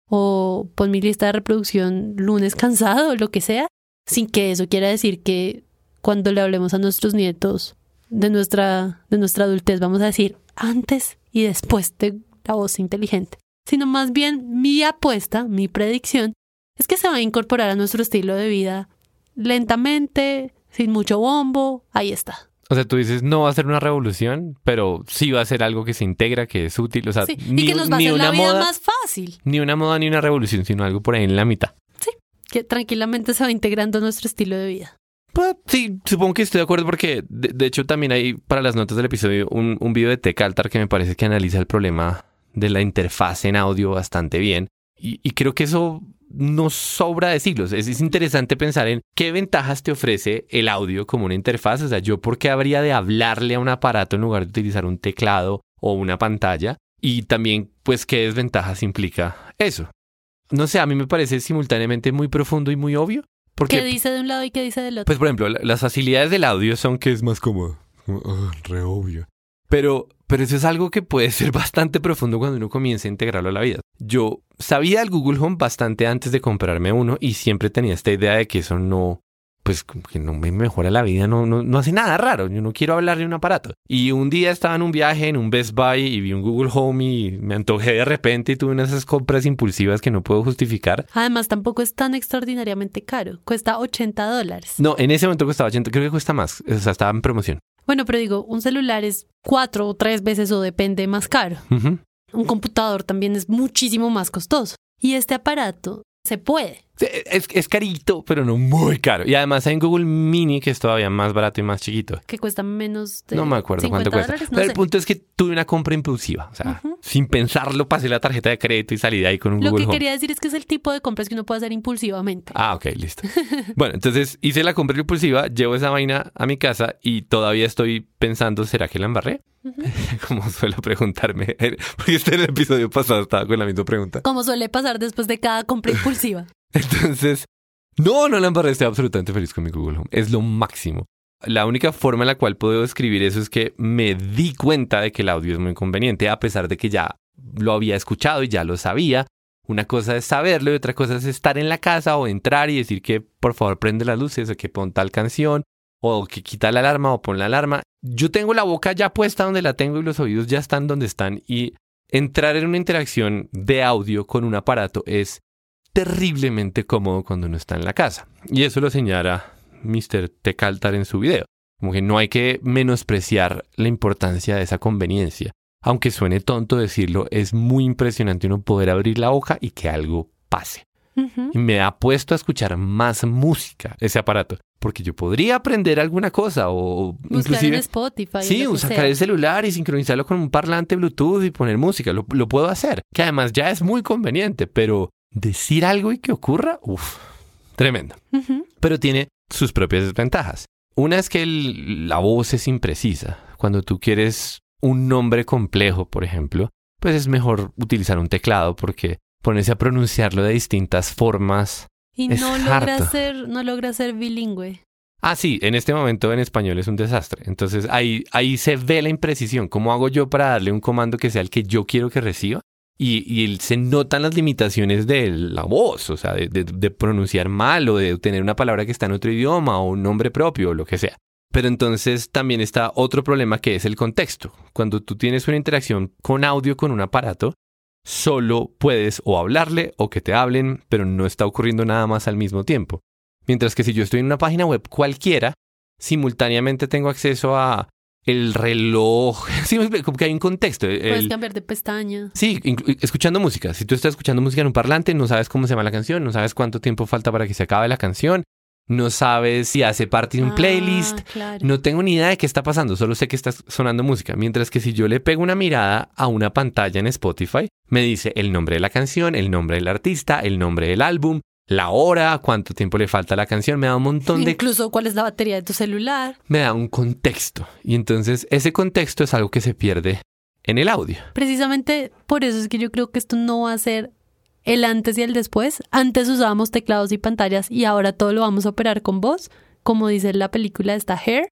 o pon mi lista de reproducción lunes cansado o lo que sea, sin que eso quiera decir que cuando le hablemos a nuestros nietos de nuestra adultez vamos a decir antes y después de la voz inteligente. Sino más bien mi apuesta, mi predicción, es que se va a incorporar a nuestro estilo de vida lentamente, sin mucho bombo, ahí está. O sea, tú dices, no va a ser una revolución, pero sí va a ser algo que se integra, que es útil. O sea, sí, y que nos va a hacer la vida más fácil. Ni una moda ni una revolución, sino algo por ahí en la mitad. Sí, que tranquilamente se va integrando a nuestro estilo de vida. Pues, sí, supongo que estoy de acuerdo porque de hecho también hay para las notas del episodio un video de Tech Altar que me parece que analiza el problema de la interfaz en audio bastante bien. Y creo que eso nos sobra decirlos. Es interesante pensar en qué ventajas te ofrece el audio como una interfaz. O sea, yo por qué habría de hablarle a un aparato en lugar de utilizar un teclado o una pantalla. Y también, pues, qué desventajas implica eso. No sé, a mí me parece simultáneamente muy profundo y muy obvio. Porque, ¿qué dice de un lado y qué dice del otro? Pues, por ejemplo, las facilidades del audio son que es más cómodo. Re obvio. Pero eso es algo que puede ser bastante profundo cuando uno comienza a integrarlo a la vida. Yo sabía del Google Home bastante antes de comprarme uno y siempre tenía esta idea de que eso no, pues que no me mejora la vida, no hace nada raro. Yo no quiero hablar de un aparato. Y un día estaba en un viaje en un Best Buy y vi un Google Home y me antojé de repente y tuve unas de esas compras impulsivas que no puedo justificar. Además, tampoco es tan extraordinariamente caro. Cuesta $80. No, en ese momento costaba 80, creo que cuesta más. O sea, estaba en promoción. Bueno, pero digo, un celular es 4 o 3 veces o depende más caro. Un computador también es muchísimo más costoso. Y este aparato se puede Es carito, pero no muy caro. Y además hay un Google Mini que es todavía más barato y más chiquito. Que cuesta menos de No me acuerdo cuánto cuesta. $50, no Pero sé. el punto es que tuve una compra impulsiva. O sea, sin pensarlo, pasé la tarjeta de crédito y salí de ahí con un Lo Google que Home. quería decir es que es el tipo de compras que uno puede hacer impulsivamente. Ah, ok, listo. Bueno, entonces hice la compra impulsiva, llevo esa vaina a mi casa y todavía estoy pensando, ¿será que la embarré? Como suelo preguntarme, porque en el episodio pasado estaba con la misma pregunta. Como suele pasar después de cada compra impulsiva. Entonces, no la embarré, estoy absolutamente feliz con mi Google Home. Es lo máximo. La única forma en la cual puedo describir eso es que me di cuenta de que el audio es muy conveniente, a pesar de que ya lo había escuchado y ya lo sabía. Una cosa es saberlo y otra cosa es estar en la casa o entrar y decir que por favor prende las luces o que pon tal canción o que quita la alarma o pon la alarma. Yo tengo la boca ya puesta donde la tengo y los oídos ya están donde están, y entrar en una interacción de audio con un aparato es terriblemente cómodo cuando uno está en la casa. Y eso lo señala Mr. Tecaltar en su video. Como que no hay que menospreciar la importancia de esa conveniencia. Aunque suene tonto decirlo, es muy impresionante uno poder abrir la hoja y que algo pase. Y me ha puesto a escuchar más música ese aparato, porque yo podría aprender alguna cosa o Buscar inclusive en Spotify. sí, lo que sacar sea. el celular y sincronizarlo con un parlante Bluetooth y poner música. Lo puedo hacer, que además ya es muy conveniente, pero decir algo y que ocurra, tremendo. Pero tiene sus propias desventajas. Una es que la voz es imprecisa. Cuando tú quieres un nombre complejo, por ejemplo, pues es mejor utilizar un teclado porque ponerse a pronunciarlo de distintas formas Y es no logra harto. ser bilingüe. Ah, sí, en este momento en español es un desastre. Entonces ahí se ve la imprecisión. ¿Cómo hago yo para darle un comando que sea el que yo quiero que reciba? Y se notan las limitaciones de la voz, o sea, de pronunciar mal o de tener una palabra que está en otro idioma o un nombre propio o lo que sea. Pero entonces también está otro problema que es el contexto. Cuando tú tienes una interacción con audio con un aparato, solo puedes o hablarle o que te hablen, pero no está ocurriendo nada más al mismo tiempo. Mientras que si yo estoy en una página web cualquiera, simultáneamente tengo acceso a el reloj. Sí, como que hay un contexto. Puedes cambiar de pestaña. Sí, escuchando música. Si tú estás escuchando música en un parlante, no sabes cómo se llama la canción, no sabes cuánto tiempo falta para que se acabe la canción, no sabes si hace parte de un playlist. Claro. No tengo ni idea de qué está pasando, solo sé que está sonando música. Mientras que si yo le pego una mirada a una pantalla en Spotify, me dice el nombre de la canción, el nombre del artista, el nombre del álbum, la hora, cuánto tiempo le falta a la canción, me da un montón de... Incluso cuál es la batería de tu celular. Me da un contexto. Y entonces ese contexto es algo que se pierde en el audio. Precisamente por eso es que yo creo que esto no va a ser el antes y el después. Antes usábamos teclados y pantallas y ahora todo lo vamos a operar con voz, como dice la película esta Hair,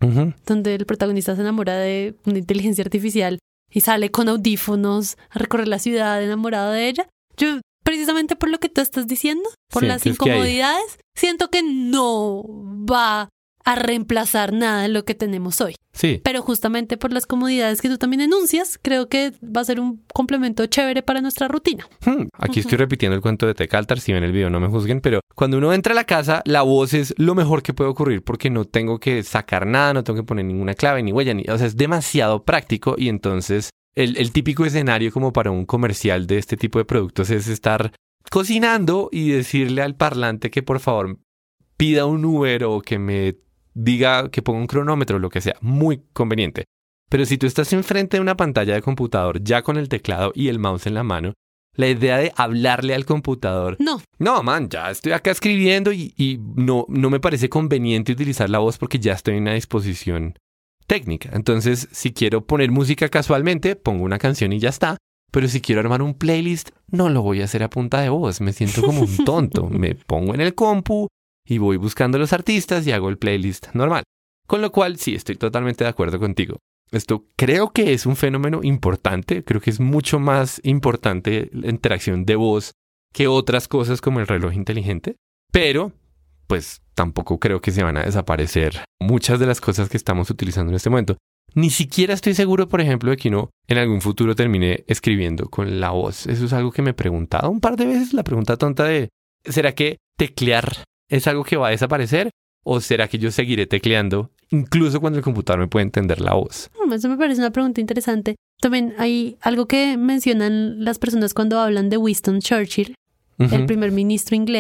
donde el protagonista se enamora de una inteligencia artificial y sale con audífonos a recorrer la ciudad enamorado de ella. Yo, precisamente por lo que tú estás diciendo, por las Sientes que hay- incomodidades, siento que no va a reemplazar nada de lo que tenemos hoy. Sí. Pero justamente por las comodidades que tú también enuncias, creo que va a ser un complemento chévere para nuestra rutina. Aquí estoy repitiendo el cuento de Tecaltar, si ven el video no me juzguen, pero cuando uno entra a la casa, la voz es lo mejor que puede ocurrir porque no tengo que sacar nada, no tengo que poner ninguna clave ni huella, o sea, es demasiado práctico. Y entonces el típico escenario como para un comercial de este tipo de productos es estar cocinando y decirle al parlante que por favor pida un Uber o que me diga que ponga un cronómetro o lo que sea. Muy conveniente. Pero si tú estás enfrente de una pantalla de computador ya con el teclado y el mouse en la mano, la idea de hablarle al computador... No, man, ya estoy acá escribiendo y no me parece conveniente utilizar la voz porque ya estoy en una disposición técnica. Entonces, si quiero poner música casualmente, pongo una canción y ya está. Pero si quiero armar un playlist, no lo voy a hacer a punta de voz. Me siento como un tonto. Me pongo en el compu y voy buscando los artistas y hago el playlist normal. Con lo cual, sí, estoy totalmente de acuerdo contigo. Esto creo que es un fenómeno importante. Creo que es mucho más importante la interacción de voz que otras cosas como el reloj inteligente. Pero, pues, tampoco creo que se van a desaparecer muchas de las cosas que estamos utilizando en este momento. Ni siquiera estoy seguro, por ejemplo, de que uno en algún futuro termine escribiendo con la voz. Eso es algo que me he preguntado un par de veces. La pregunta tonta de, ¿será que teclear es algo que va a desaparecer? ¿O será que yo seguiré tecleando incluso cuando el computador me puede entender la voz? Eso me parece una pregunta interesante. También hay algo que mencionan las personas cuando hablan de Winston Churchill, el primer ministro inglés,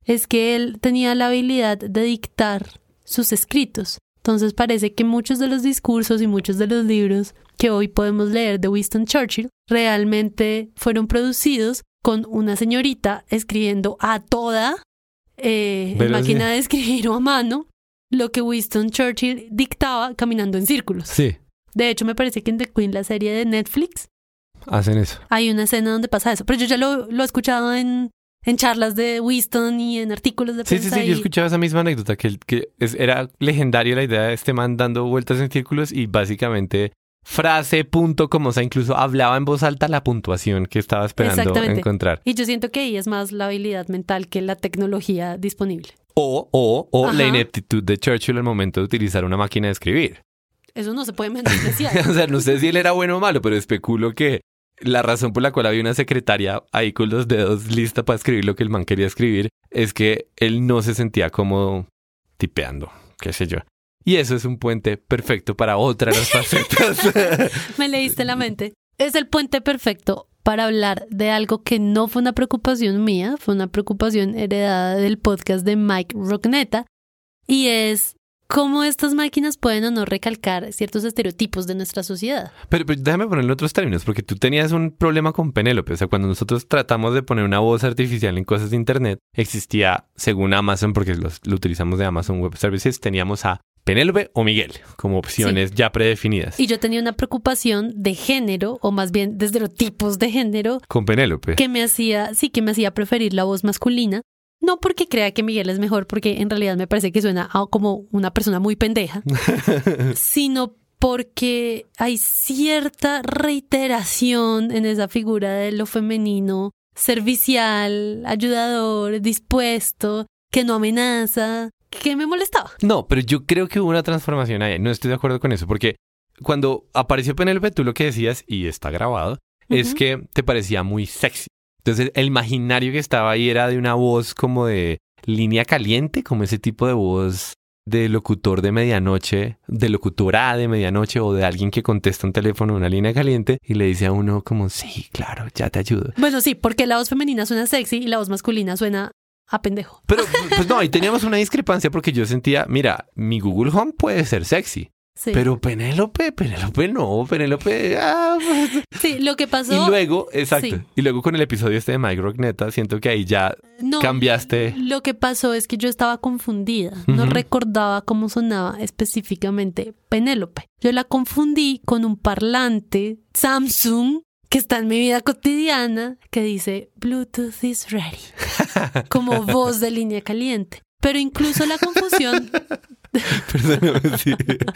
es que él tenía la habilidad de dictar sus escritos. Entonces parece que muchos de los discursos y muchos de los libros que hoy podemos leer de Winston Churchill realmente fueron producidos con una señorita escribiendo a toda máquina de escribir o a mano lo que Winston Churchill dictaba caminando en círculos. Sí. De hecho, me parece que en The Queen, la serie de Netflix, hacen eso. Hay una escena donde pasa eso. Pero yo ya lo he escuchado en charlas de Winston y en artículos de prensa. Sí, yo escuchaba esa misma anécdota, era legendaria la idea de este man dando vueltas en círculos y básicamente frase, punto, como, o sea, incluso hablaba en voz alta la puntuación que estaba esperando encontrar. Y yo siento que ahí es más la habilidad mental que la tecnología disponible. O la ineptitud de Churchill al momento de utilizar una máquina de escribir. Eso no se puede menospreciar. O sea, no sé si él era bueno o malo, pero especulo que la razón por la cual había una secretaria ahí con los dedos lista para escribir lo que el man quería escribir es que él no se sentía cómodo tipeando, qué sé yo. Y eso es un puente perfecto para otra de las facetas. Me leíste la mente. Es el puente perfecto para hablar de algo que no fue una preocupación mía, fue una preocupación heredada del podcast de Mike Rognetta, y es cómo estas máquinas pueden o no recalcar ciertos estereotipos de nuestra sociedad. Pero déjame ponerlo en otros términos, porque tú tenías un problema con Penélope. O sea, cuando nosotros tratamos de poner una voz artificial en cosas de internet, existía, según Amazon, porque lo utilizamos de Amazon Web Services, teníamos a Penélope o Miguel como opciones ya predefinidas. Y yo tenía una preocupación de género, o más bien de estereotipos de género. Con Penélope. Que me hacía preferir la voz masculina. No porque crea que Miguel es mejor, porque en realidad me parece que suena como una persona muy pendeja, sino porque hay cierta reiteración en esa figura de lo femenino, servicial, ayudador, dispuesto, que no amenaza, que me molestaba. No, pero yo creo que hubo una transformación ahí. No estoy de acuerdo con eso, porque cuando apareció Penélope, tú lo que decías, y está grabado, es que te parecía muy sexy. Entonces, el imaginario que estaba ahí era de una voz como de línea caliente, como ese tipo de voz de locutor de medianoche, de locutora de medianoche o de alguien que contesta un teléfono en una línea caliente y le dice a uno como, sí, claro, ya te ayudo. Bueno, sí, porque la voz femenina suena sexy y la voz masculina suena a pendejo. Pero, pues no, ahí teníamos una discrepancia porque yo sentía, mira, mi Google Home puede ser sexy. Sí. Pero Penélope no, Penélope... Sí, lo que pasó... Y luego, exacto, sí. Y luego con el episodio de Mike Rognetta, siento que ahí ya cambiaste. Lo que pasó es que yo estaba confundida, no recordaba cómo sonaba específicamente Penélope. Yo la confundí con un parlante Samsung que está en mi vida cotidiana que dice Bluetooth is ready, como voz de línea caliente. Pero incluso la confusión... Perdóname, sí.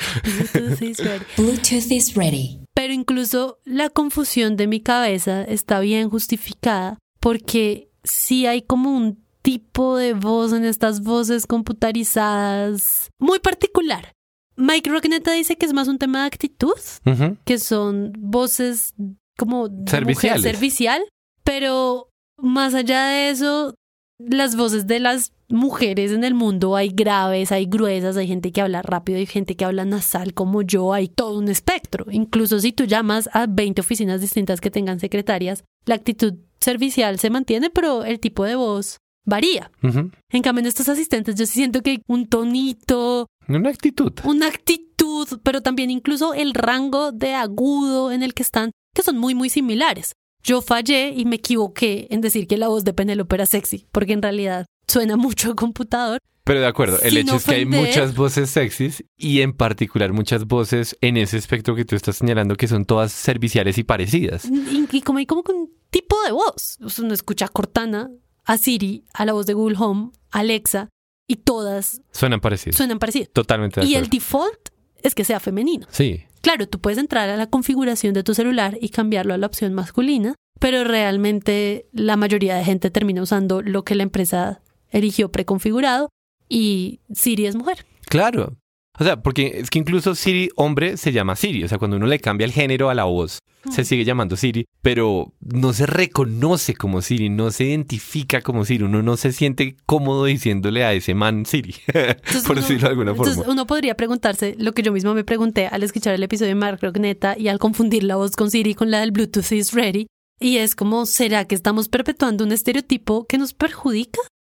Bluetooth is ready. Pero incluso la confusión de mi cabeza está bien justificada porque sí hay como un tipo de voz en estas voces computarizadas muy particular. Mike Rognetta dice que es más un tema de actitud, que son voces como de mujer servicial, pero más allá de eso, las voces de las mujeres en el mundo hay graves, hay gruesas, hay gente que habla rápido, hay gente que habla nasal como yo, hay todo un espectro. Incluso si tú llamas a 20 oficinas distintas que tengan secretarias, la actitud servicial se mantiene, pero el tipo de voz varía. En cambio, en estos asistentes yo siento que hay un tonito, una actitud, pero también incluso el rango de agudo en el que están, que son muy, muy similares. Yo fallé y me equivoqué en decir que la voz de Penélope era sexy, porque en realidad suena mucho a computador. Pero de acuerdo, el hecho es que hay muchas voces sexys y en particular muchas voces en ese espectro que tú estás señalando que son todas serviciales y parecidas. Y como hay como un tipo de voz. Uno escucha a Cortana, a Siri, a la voz de Google Home, a Alexa, y todas suenan parecidas. Totalmente de acuerdo. Y el default es que sea femenino. Sí. Claro, tú puedes entrar a la configuración de tu celular y cambiarlo a la opción masculina, pero realmente la mayoría de gente termina usando lo que la empresa eligió preconfigurado y Siri es mujer. Claro. O sea, porque es que incluso Siri, hombre, se llama Siri. O sea, cuando uno le cambia el género a la voz, se sigue llamando Siri, pero no se reconoce como Siri, no se identifica como Siri. Uno no se siente cómodo diciéndole a ese man Siri, por decirlo de alguna forma. Entonces uno podría preguntarse lo que yo mismo me pregunté al escuchar el episodio de Mike Rognetta y al confundir la voz con Siri con la del Bluetooth is ready. Y es como, ¿será que estamos perpetuando un estereotipo que nos perjudica?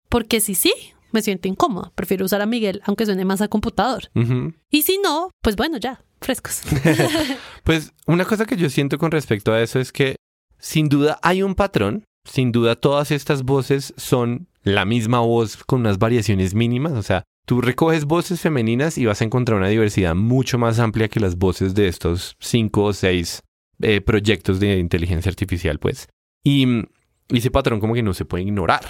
porque sí, me siento incómoda. Prefiero usar a Miguel, aunque suene más a computador. Y si no, pues bueno, ya, frescos. Pues una cosa que yo siento con respecto a eso es que sin duda hay un patrón. Sin duda todas estas voces son la misma voz con unas variaciones mínimas. O sea, tú recoges voces femeninas y vas a encontrar una diversidad mucho más amplia que las voces de estos 5 o 6 proyectos de inteligencia artificial, pues. Y ese patrón como que no se puede ignorar.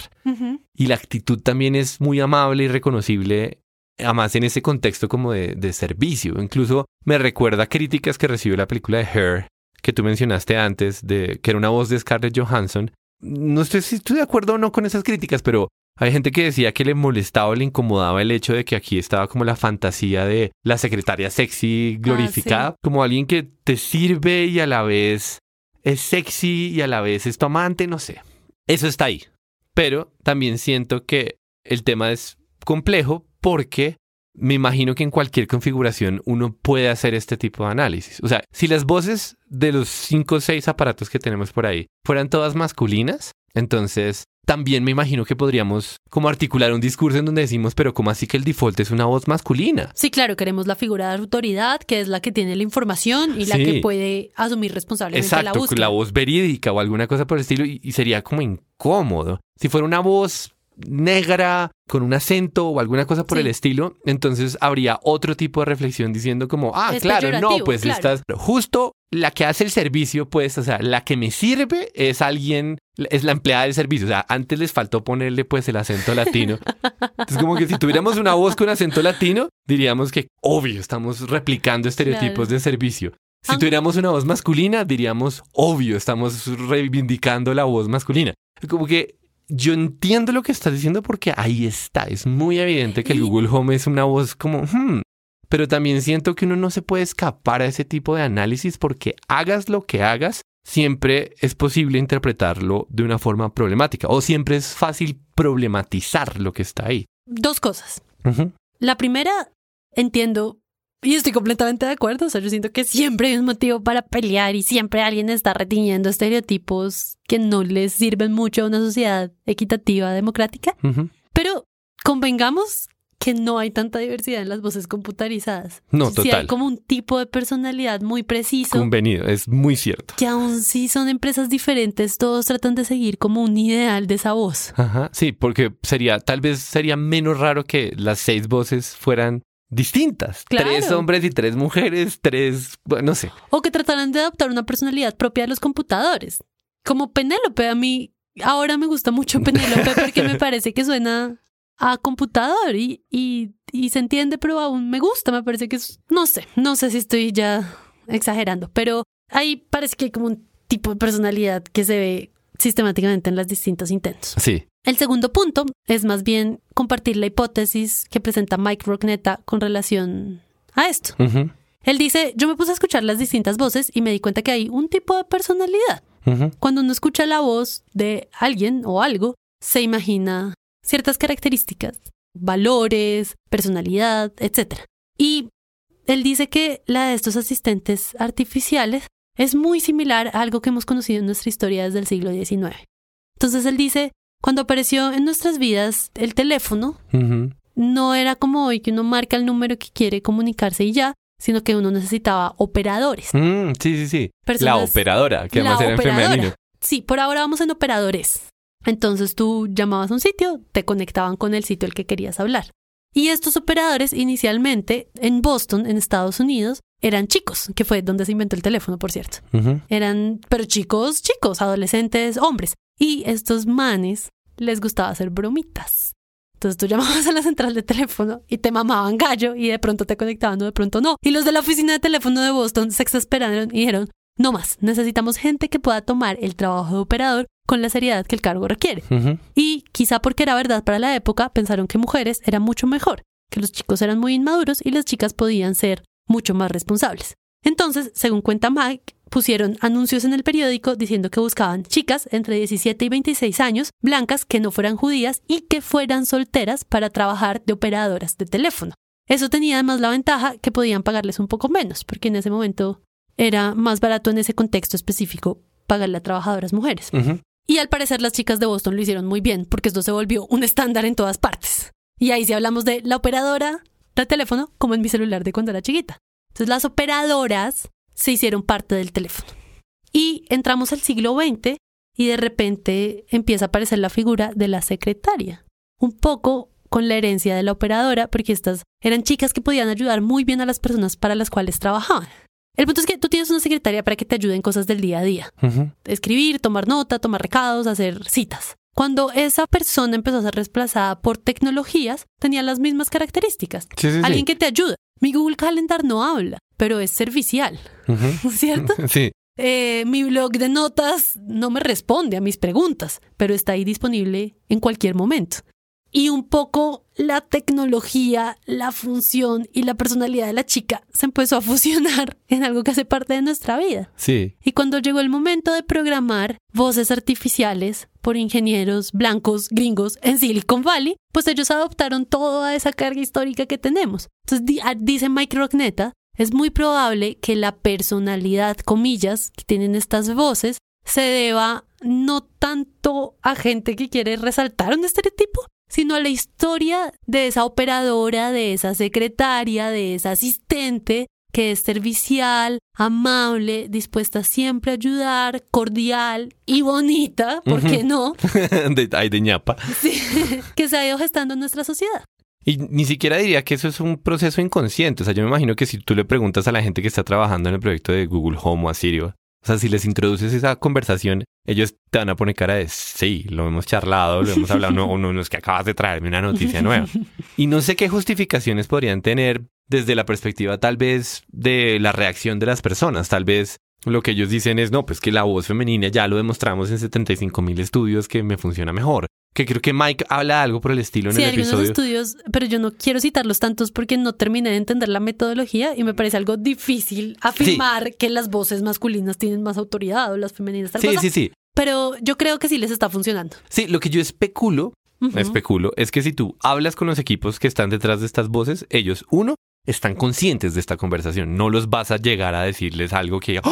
Y la actitud también es muy amable y reconocible, además en ese contexto como de servicio. Incluso me recuerda críticas que recibió la película de Her, que tú mencionaste antes, que era una voz de Scarlett Johansson. No sé si estoy de acuerdo o no con esas críticas, pero hay gente que decía que le molestaba o le incomodaba el hecho de que aquí estaba como la fantasía de la secretaria sexy glorificada, como alguien que te sirve y a la vez es sexy y a la vez es tu amante, no sé. Eso está ahí. Pero también siento que el tema es complejo porque me imagino que en cualquier configuración uno puede hacer este tipo de análisis. O sea, si las voces de los 5 o 6 aparatos que tenemos por ahí fueran todas masculinas, entonces también me imagino que podríamos como articular un discurso en donde decimos, pero ¿cómo así que el default es una voz masculina? Sí, claro, queremos la figura de autoridad, que es la que tiene la información y la que puede asumir responsablemente la búsqueda. La voz verídica o alguna cosa por el estilo, y sería como incómodo. Si fuera una voz negra con un acento o alguna cosa por el estilo, entonces habría otro tipo de reflexión diciendo como, es claro, no, pues claro. Estás justo la que hace el servicio, pues, o sea, la que me sirve es alguien, es la empleada del servicio, o sea, antes les faltó ponerle pues el acento latino. Entonces como que si tuviéramos una voz con acento latino, diríamos que obvio, estamos replicando estereotipos de servicio. Si tuviéramos una voz masculina, diríamos obvio, estamos reivindicando la voz masculina. Como que yo entiendo lo que estás diciendo porque ahí está. Es muy evidente que el Google Home es una voz como... Pero también siento que uno no se puede escapar a ese tipo de análisis porque hagas lo que hagas, siempre es posible interpretarlo de una forma problemática. O siempre es fácil problematizar lo que está ahí. 2 cosas. La primera, entiendo... Y estoy completamente de acuerdo, o sea, yo siento que siempre hay un motivo para pelear y siempre alguien está retiñendo estereotipos que no les sirven mucho a una sociedad equitativa, democrática. Pero convengamos que no hay tanta diversidad en las voces computarizadas. No, sí total. Hay como un tipo de personalidad muy preciso. Convenido, es muy cierto. Que aun si son empresas diferentes, todos tratan de seguir como un ideal de esa voz. Sí, porque tal vez sería menos raro que las 6 voces fueran distintas. Claro. 3 hombres y 3 mujeres, 3, bueno, no sé. O que trataran de adaptar una personalidad propia de los computadores. Como Penélope, a mí ahora me gusta mucho Penélope porque me parece que suena a computador y se entiende, pero aún me gusta, me parece que es, no sé si estoy ya exagerando, pero ahí parece que hay como un tipo de personalidad que se ve sistemáticamente en los distintos intentos. Sí. El segundo punto es más bien compartir la hipótesis que presenta Mike Rognetta con relación a esto. Él dice, yo me puse a escuchar las distintas voces y me di cuenta que hay un tipo de personalidad. Cuando uno escucha la voz de alguien o algo, se imagina ciertas características, valores, personalidad, etc. Y él dice que la de estos asistentes artificiales es muy similar a algo que hemos conocido en nuestra historia desde el siglo XIX. Entonces él dice, cuando apareció en nuestras vidas el teléfono, no era como hoy que uno marca el número que quiere comunicarse y ya, sino que uno necesitaba operadores. Sí. La operadora, que además era en femenino. Sí, por ahora vamos en operadores. Entonces tú llamabas a un sitio, te conectaban con el sitio al que querías hablar. Y estos operadores inicialmente en Boston, en Estados Unidos, eran chicos, que fue donde se inventó el teléfono, por cierto. Eran, pero chicos, adolescentes, hombres. Y estos manes les gustaba hacer bromitas. Entonces tú llamabas a la central de teléfono y te mamaban gallo y de pronto te conectaban o de pronto no. Y los de la oficina de teléfono de Boston se exasperaron y dijeron, no más, necesitamos gente que pueda tomar el trabajo de operador con la seriedad que el cargo requiere. Y quizá porque era verdad para la época, pensaron que mujeres era mucho mejor, que los chicos eran muy inmaduros y las chicas podían ser mucho más responsables. Entonces, según cuenta Mike, pusieron anuncios en el periódico diciendo que buscaban chicas entre 17 y 26 años, blancas, que no fueran judías y que fueran solteras para trabajar de operadoras de teléfono. Eso tenía además la ventaja que podían pagarles un poco menos, porque en ese momento era más barato en ese contexto específico pagarle a trabajadoras mujeres. Y al parecer las chicas de Boston lo hicieron muy bien, porque esto se volvió un estándar en todas partes. Y ahí sí hablamos de la operadora de teléfono, como en mi celular de cuando era chiquita. Entonces las operadoras se hicieron parte del teléfono. Y entramos al siglo XX y de repente empieza a aparecer la figura de la secretaria. Un poco con la herencia de la operadora, porque estas eran chicas que podían ayudar muy bien a las personas para las cuales trabajaban. El punto es que tú tienes una secretaria para que te ayude en cosas del día a día. Escribir, tomar nota, tomar recados, hacer citas. Cuando esa persona empezó a ser reemplazada por tecnologías, tenía las mismas características. Sí. Alguien que te ayuda. Mi Google Calendar no habla, pero es servicial, ¿cierto? Sí. Mi blog de notas no me responde a mis preguntas, pero está ahí disponible en cualquier momento. Y un poco la tecnología, la función y la personalidad de la chica se empezó a fusionar en algo que hace parte de nuestra vida. Sí. Y cuando llegó el momento de programar voces artificiales por ingenieros blancos gringos en Silicon Valley, pues ellos adoptaron toda esa carga histórica que tenemos. Entonces dice Mike Rognetta, es muy probable que la personalidad, comillas, que tienen estas voces se deba no tanto a gente que quiere resaltar un estereotipo, sino a la historia de esa operadora, de esa secretaria, de esa asistente que es servicial, amable, dispuesta siempre a ayudar, cordial y bonita, ¿por qué no? de ñapa. Sí, que se ha ido gestando en nuestra sociedad. Y ni siquiera diría que eso es un proceso inconsciente. O sea, yo me imagino que si tú le preguntas a la gente que está trabajando en el proyecto de Google Home o a Siri, o sea, si les introduces esa conversación, ellos te van a poner cara de sí, lo hemos charlado, lo hemos hablado, no es que acabas de traerme una noticia nueva. Y no sé qué justificaciones podrían tener desde la perspectiva tal vez de la reacción de las personas. Tal vez lo que ellos dicen es, no, pues que la voz femenina ya lo demostramos en 75,000 estudios que me funciona mejor. Que creo que Mike habla algo por el estilo en el episodio. Sí, algunos estudios, pero yo no quiero citarlos tantos porque no terminé de entender la metodología y me parece algo difícil afirmar que las voces masculinas tienen más autoridad o las femeninas tal cosa. Sí. Pero yo creo que sí les está funcionando. Sí, lo que yo especulo es que si tú hablas con los equipos que están detrás de estas voces, ellos, uno, están conscientes de esta conversación. No los vas a llegar a decirles algo que,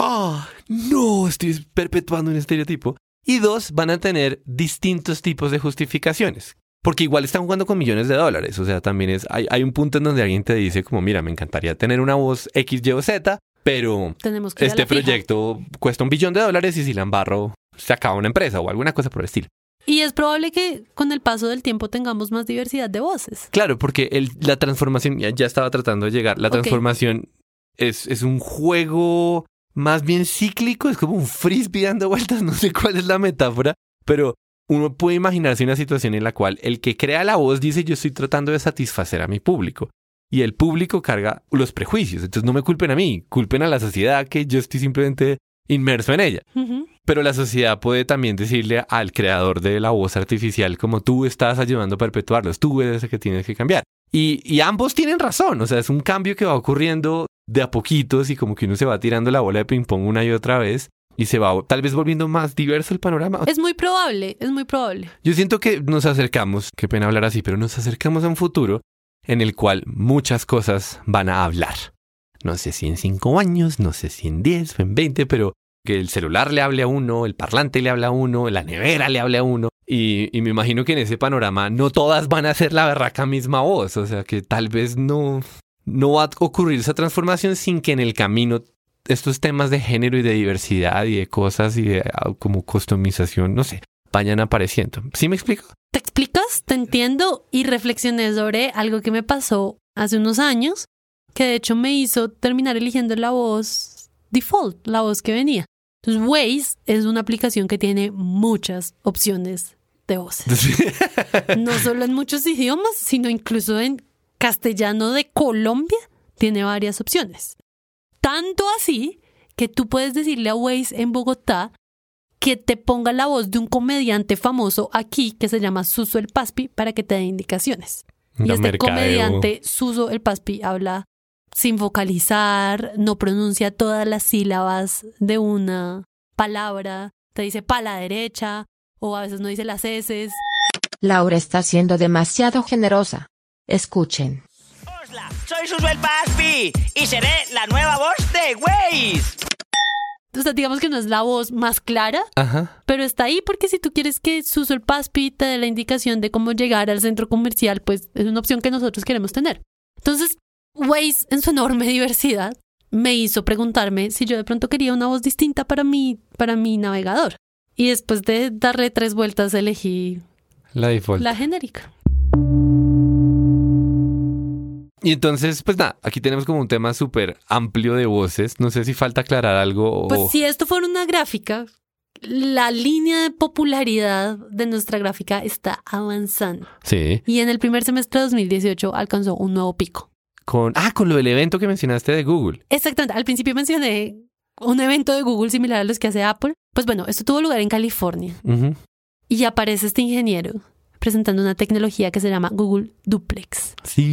no, estoy perpetuando un estereotipo. Y dos, van a tener distintos tipos de justificaciones. Porque igual están jugando con millones de dólares. O sea, también hay un punto en donde alguien te dice como, mira, me encantaría tener una voz X, Y o Z, pero este proyecto cuesta $1 billón y si la embarro se acaba una empresa o alguna cosa por el estilo. Y es probable que con el paso del tiempo tengamos más diversidad de voces. Claro, porque la transformación, ya estaba tratando de llegar, la transformación es un juego más bien cíclico, es como un frisbee dando vueltas, no sé cuál es la metáfora, pero uno puede imaginarse una situación en la cual el que crea la voz dice yo estoy tratando de satisfacer a mi público y el público carga los prejuicios, entonces no me culpen a mí, culpen a la sociedad que yo estoy simplemente inmerso en ella. Pero la sociedad puede también decirle al creador de la voz artificial como tú estás ayudando a perpetuarlos, tú eres el que tienes que cambiar. Y ambos tienen razón, o sea, es un cambio que va ocurriendo de a poquitos y como que uno se va tirando la bola de ping pong una y otra vez y se va tal vez volviendo más diverso el panorama. Es muy probable, es muy probable. Yo siento que nos acercamos, qué pena hablar así, pero nos acercamos a un futuro en el cual muchas cosas van a hablar. No sé si en 5 años, no sé si en 10 o en 20, pero que el celular le hable a uno, el parlante le habla a uno, la nevera le hable a uno. Y me imagino que en ese panorama no todas van a ser la berraca misma voz. O sea que tal vez no va a ocurrir esa transformación sin que en el camino estos temas de género y de diversidad y de cosas y de como customización, no sé, vayan apareciendo. ¿Sí me explico? ¿Te explicas? Te entiendo y reflexioné sobre algo que me pasó hace unos años que de hecho me hizo terminar eligiendo la voz default, la voz que venía. Entonces Waze es una aplicación que tiene muchas opciones de voces. No solo en muchos idiomas, sino incluso en castellano de Colombia tiene varias opciones. Tanto así que tú puedes decirle a Waze en Bogotá que te ponga la voz de un comediante famoso aquí que se llama Suso el Paspi para que te dé indicaciones. Y este comediante Suso el Paspi habla sin vocalizar, no pronuncia todas las sílabas de una palabra, te dice pa' la derecha o a veces no dice las eses. Laura está siendo demasiado generosa. Escuchen. Hola, soy Suso el Paspi y seré la nueva voz de Waze. O sea, digamos que no es la voz más clara, Ajá. pero está ahí porque si tú quieres que Suso el Paspi te dé la indicación de cómo llegar al centro comercial, pues es una opción que nosotros queremos tener. Entonces, Waze, en su enorme diversidad, me hizo preguntarme si yo de pronto quería una voz distinta para mi navegador. Y después de darle 3 vueltas, elegí La default. la genérica. Y entonces, pues nada, aquí tenemos como un tema súper amplio de voces. No sé si falta aclarar algo o... Pues si esto fuera una gráfica, la línea de popularidad de nuestra gráfica está avanzando. Sí. Y en el primer semestre de 2018 alcanzó un nuevo pico. Con lo del evento que mencionaste de Google. Exactamente. Al principio mencioné un evento de Google similar a los que hace Apple. Pues bueno, esto tuvo lugar en California. Ujú. Y aparece este ingeniero presentando una tecnología que se llama Google Duplex,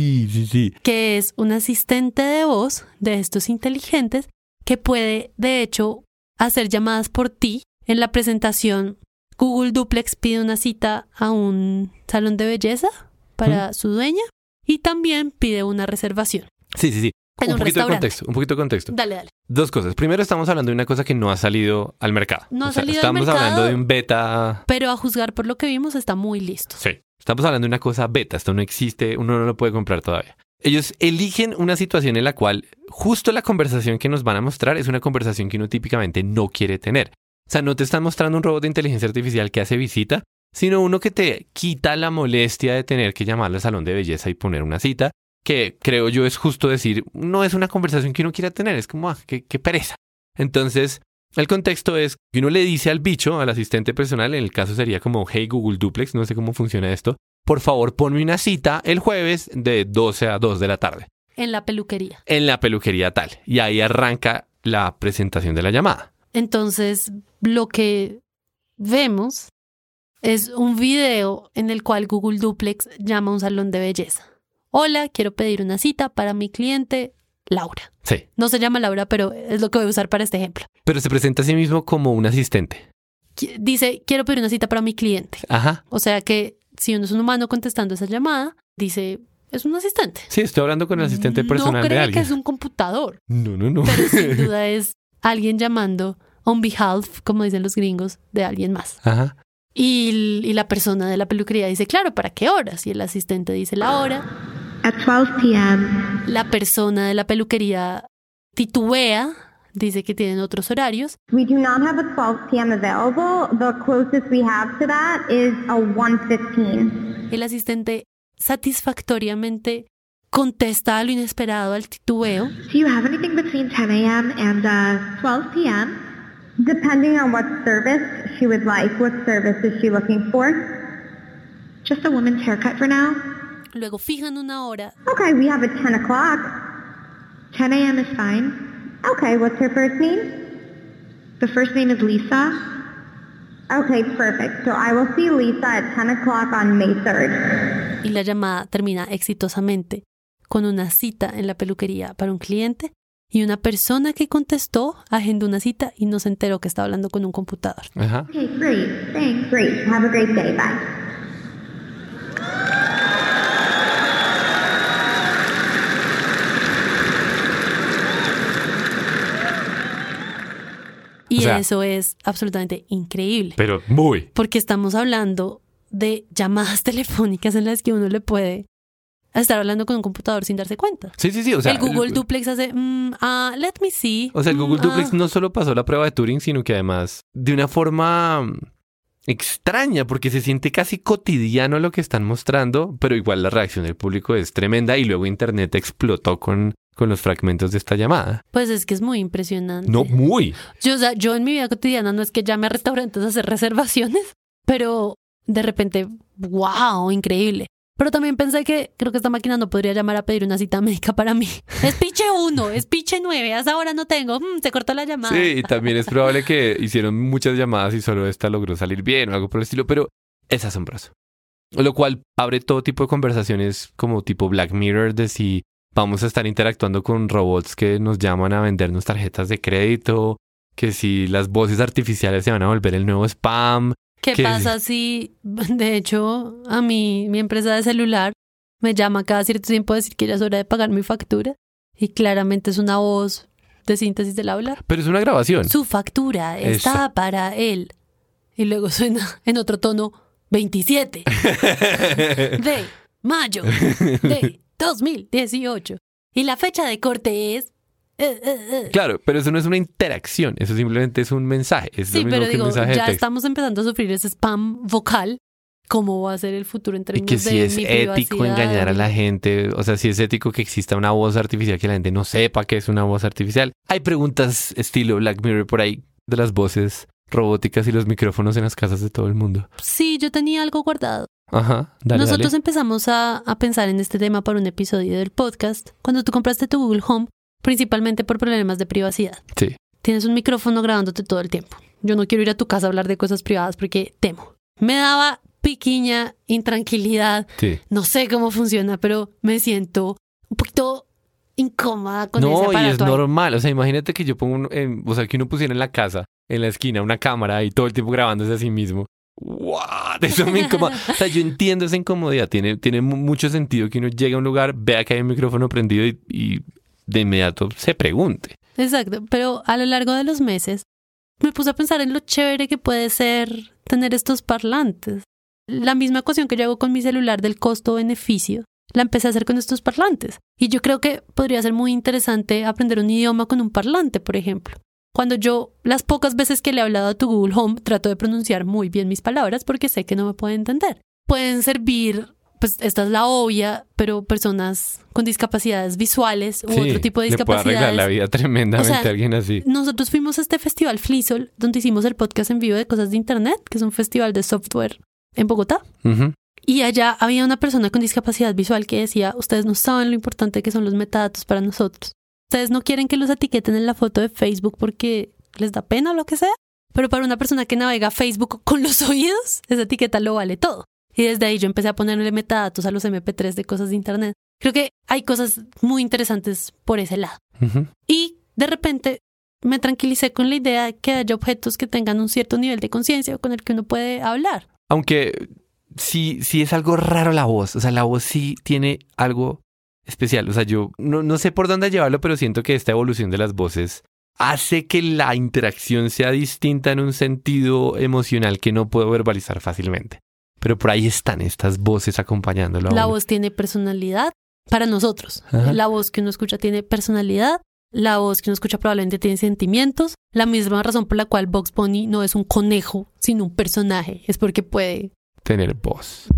Sí. que es un asistente de voz de estos inteligentes que puede, de hecho, hacer llamadas por ti. En la presentación, Google Duplex pide una cita a un salón de belleza para su dueña y también pide una reservación. Sí. En un restaurante. Un poquito de contexto. Dale. 2 cosas. Primero, estamos hablando de una cosa que no ha salido al mercado. No ha salido al estamos mercado. hablando de un beta. Pero a juzgar por lo que vimos, está muy listo. Sí. Estamos hablando de una cosa beta. Esto no existe. Uno no lo puede comprar todavía. Ellos eligen una situación en la cual justo la conversación que nos van a mostrar es una conversación que uno típicamente no quiere tener. O sea, no te están mostrando un robot de inteligencia artificial que hace visita, sino uno que te quita la molestia de tener que llamar al salón de belleza y poner una cita, que creo yo es justo decir, no es una conversación que uno quiera tener, es como, qué pereza. Entonces, el contexto es que uno le dice al bicho, al asistente personal, en el caso sería como, hey Google Duplex, no sé cómo funciona esto, por favor ponme una cita el jueves de 12 a 2 de la tarde. En la peluquería. En la peluquería tal. Y ahí arranca la presentación de la llamada. Entonces, lo que vemos es un video en el cual Google Duplex llama a un salón de belleza. Hola, quiero pedir una cita para mi cliente Laura. Sí. No se llama Laura, pero es lo que voy a usar para este ejemplo. Pero se presenta a sí mismo como un asistente. Dice, quiero pedir una cita para mi cliente. Ajá. O sea que si uno es un humano contestando esa llamada, dice, es un asistente. Sí, estoy hablando con el asistente personal no de cree alguien. que es un computador, No. pero sin duda es alguien llamando on behalf, como dicen los gringos, de alguien más. Ajá. Y la persona de la peluquería dice, claro, ¿para qué horas? Y el asistente dice la hora. At 12 p.m. La persona de la peluquería titubea, dice que tienen otros horarios. We do not have a 12 p.m. available. The closest we have to that is a 1:15. El asistente satisfactoriamente contesta a lo inesperado al titubeo. Do you have anything between 10 a.m. and 12 p.m.? Depending on what service she would like. What service is she looking for? Just a woman's haircut for now. Luego fijan una hora. Okay, we have a 10 o'clock. 10 a.m. is fine. Okay, what's her first name? The first name is Lisa. Okay, perfect. So I will see Lisa at 10 o'clock on May 3rd. Y la llamada termina exitosamente con una cita en la peluquería para un cliente y una persona que contestó agendó una cita y no se enteró que estaba hablando con un computador. Ajá. Okay, great. Thanks. Great. Have a great day. Bye. Y O sea, eso es absolutamente increíble. Pero muy. Porque estamos hablando de llamadas telefónicas en las que uno le puede estar hablando con un computador sin darse cuenta. Sí. O sea, el Google Duplex hace, let me see. O sea, el Google Duplex no solo pasó la prueba de Turing, sino que además de una forma extraña, porque se siente casi cotidiano lo que están mostrando, pero igual la reacción del público es tremenda y luego Internet explotó con los fragmentos de esta llamada. Pues es que es muy impresionante. No, muy. Yo en mi vida cotidiana no es que llame a restaurantes a hacer reservaciones, pero de repente, wow, increíble. Pero también pensé que creo que esta máquina no podría llamar a pedir una cita médica para mí. Es piche 1, es piche 9, hasta ahora no tengo. Se cortó la llamada. Sí, y también es probable que hicieron muchas llamadas y solo esta logró salir bien o algo por el estilo, pero es asombroso. Lo cual abre todo tipo de conversaciones como tipo Black Mirror de si vamos a estar interactuando con robots que nos llaman a vendernos tarjetas de crédito, que si las voces artificiales se van a volver el nuevo spam. ¿Qué pasa si, de hecho, a mí, mi empresa de celular me llama cada cierto tiempo a decir que ya es hora de pagar mi factura? Y claramente es una voz de síntesis del habla. Pero es una grabación. Su factura está para él. Y luego suena en otro tono 27 de mayo de 2018. Y la fecha de corte es... Claro, pero eso no es una interacción, eso simplemente es un mensaje. Es Sí, lo mismo pero que digo, un mensaje de ya texto. estamos empezando a sufrir ese spam vocal. ¿Cómo va a ser el futuro en Y términos que si de es mi ético privacidad? engañar a la gente, o sea, si es ético que exista una voz artificial que la gente no sepa que es una voz artificial. Hay preguntas estilo Black Mirror por ahí de las voces robóticas y los micrófonos en las casas de todo el mundo. Sí, yo tenía algo guardado. Ajá, dale, Nosotros dale. empezamos a pensar en este tema para un episodio del podcast cuando tú compraste tu Google Home, principalmente por problemas de privacidad. Sí. Tienes un micrófono grabándote todo el tiempo. Yo no quiero ir a tu casa a hablar de cosas privadas porque temo. Me daba pequeña intranquilidad. Sí. No sé cómo funciona, pero me siento un poquito incómoda con ese No, aparato y es ahí. normal. O sea, imagínate que yo pongo, o sea, que uno pusiera en la casa, en la esquina, una cámara y todo el tiempo grabándose a sí mismo. ¡What! Eso me incomoda. O sea, yo entiendo esa incomodidad. Tiene mucho sentido que uno llegue a un lugar, vea que hay un micrófono prendido y de inmediato se pregunte. Exacto, pero a lo largo de los meses me puse a pensar en lo chévere que puede ser tener estos parlantes. La misma ecuación que yo hago con mi celular del costo-beneficio, la empecé a hacer con estos parlantes. Y yo creo que podría ser muy interesante aprender un idioma con un parlante, por ejemplo. Cuando yo, las pocas veces que le he hablado a tu Google Home, trato de pronunciar muy bien mis palabras porque sé que no me puede entender. Pueden servir, pues esta es la obvia, pero personas con discapacidades visuales u otro tipo de le puede arreglar discapacidades. la vida tremendamente O sea, a alguien así. Nosotros fuimos a este festival Flisol, donde hicimos el podcast en vivo de cosas de internet, que es un festival de software en Bogotá. Ujú. Y allá había una persona con discapacidad visual que decía, ustedes no saben lo importante que son los metadatos para nosotros. Ustedes no quieren que los etiqueten en la foto de Facebook porque les da pena o lo que sea, pero para una persona que navega Facebook con los oídos, esa etiqueta lo vale todo. Y desde ahí yo empecé a ponerle metadatos a los MP3 de cosas de internet. Creo que hay cosas muy interesantes por ese lado. Ujú. Y de repente me tranquilicé con la idea de que haya objetos que tengan un cierto nivel de conciencia con el que uno puede hablar. Aunque sí es algo raro la voz. O sea, la voz sí tiene algo especial. O sea, yo no sé por dónde llevarlo, pero siento que esta evolución de las voces hace que la interacción sea distinta en un sentido emocional que no puedo verbalizar fácilmente. Pero por ahí están estas voces acompañándolo a La uno. voz tiene personalidad para nosotros. Ajá. La voz que uno escucha tiene personalidad. La voz que uno escucha probablemente tiene sentimientos. La misma razón por la cual Bugs Bunny no es un conejo, sino un personaje. Es porque puede. Tener voz.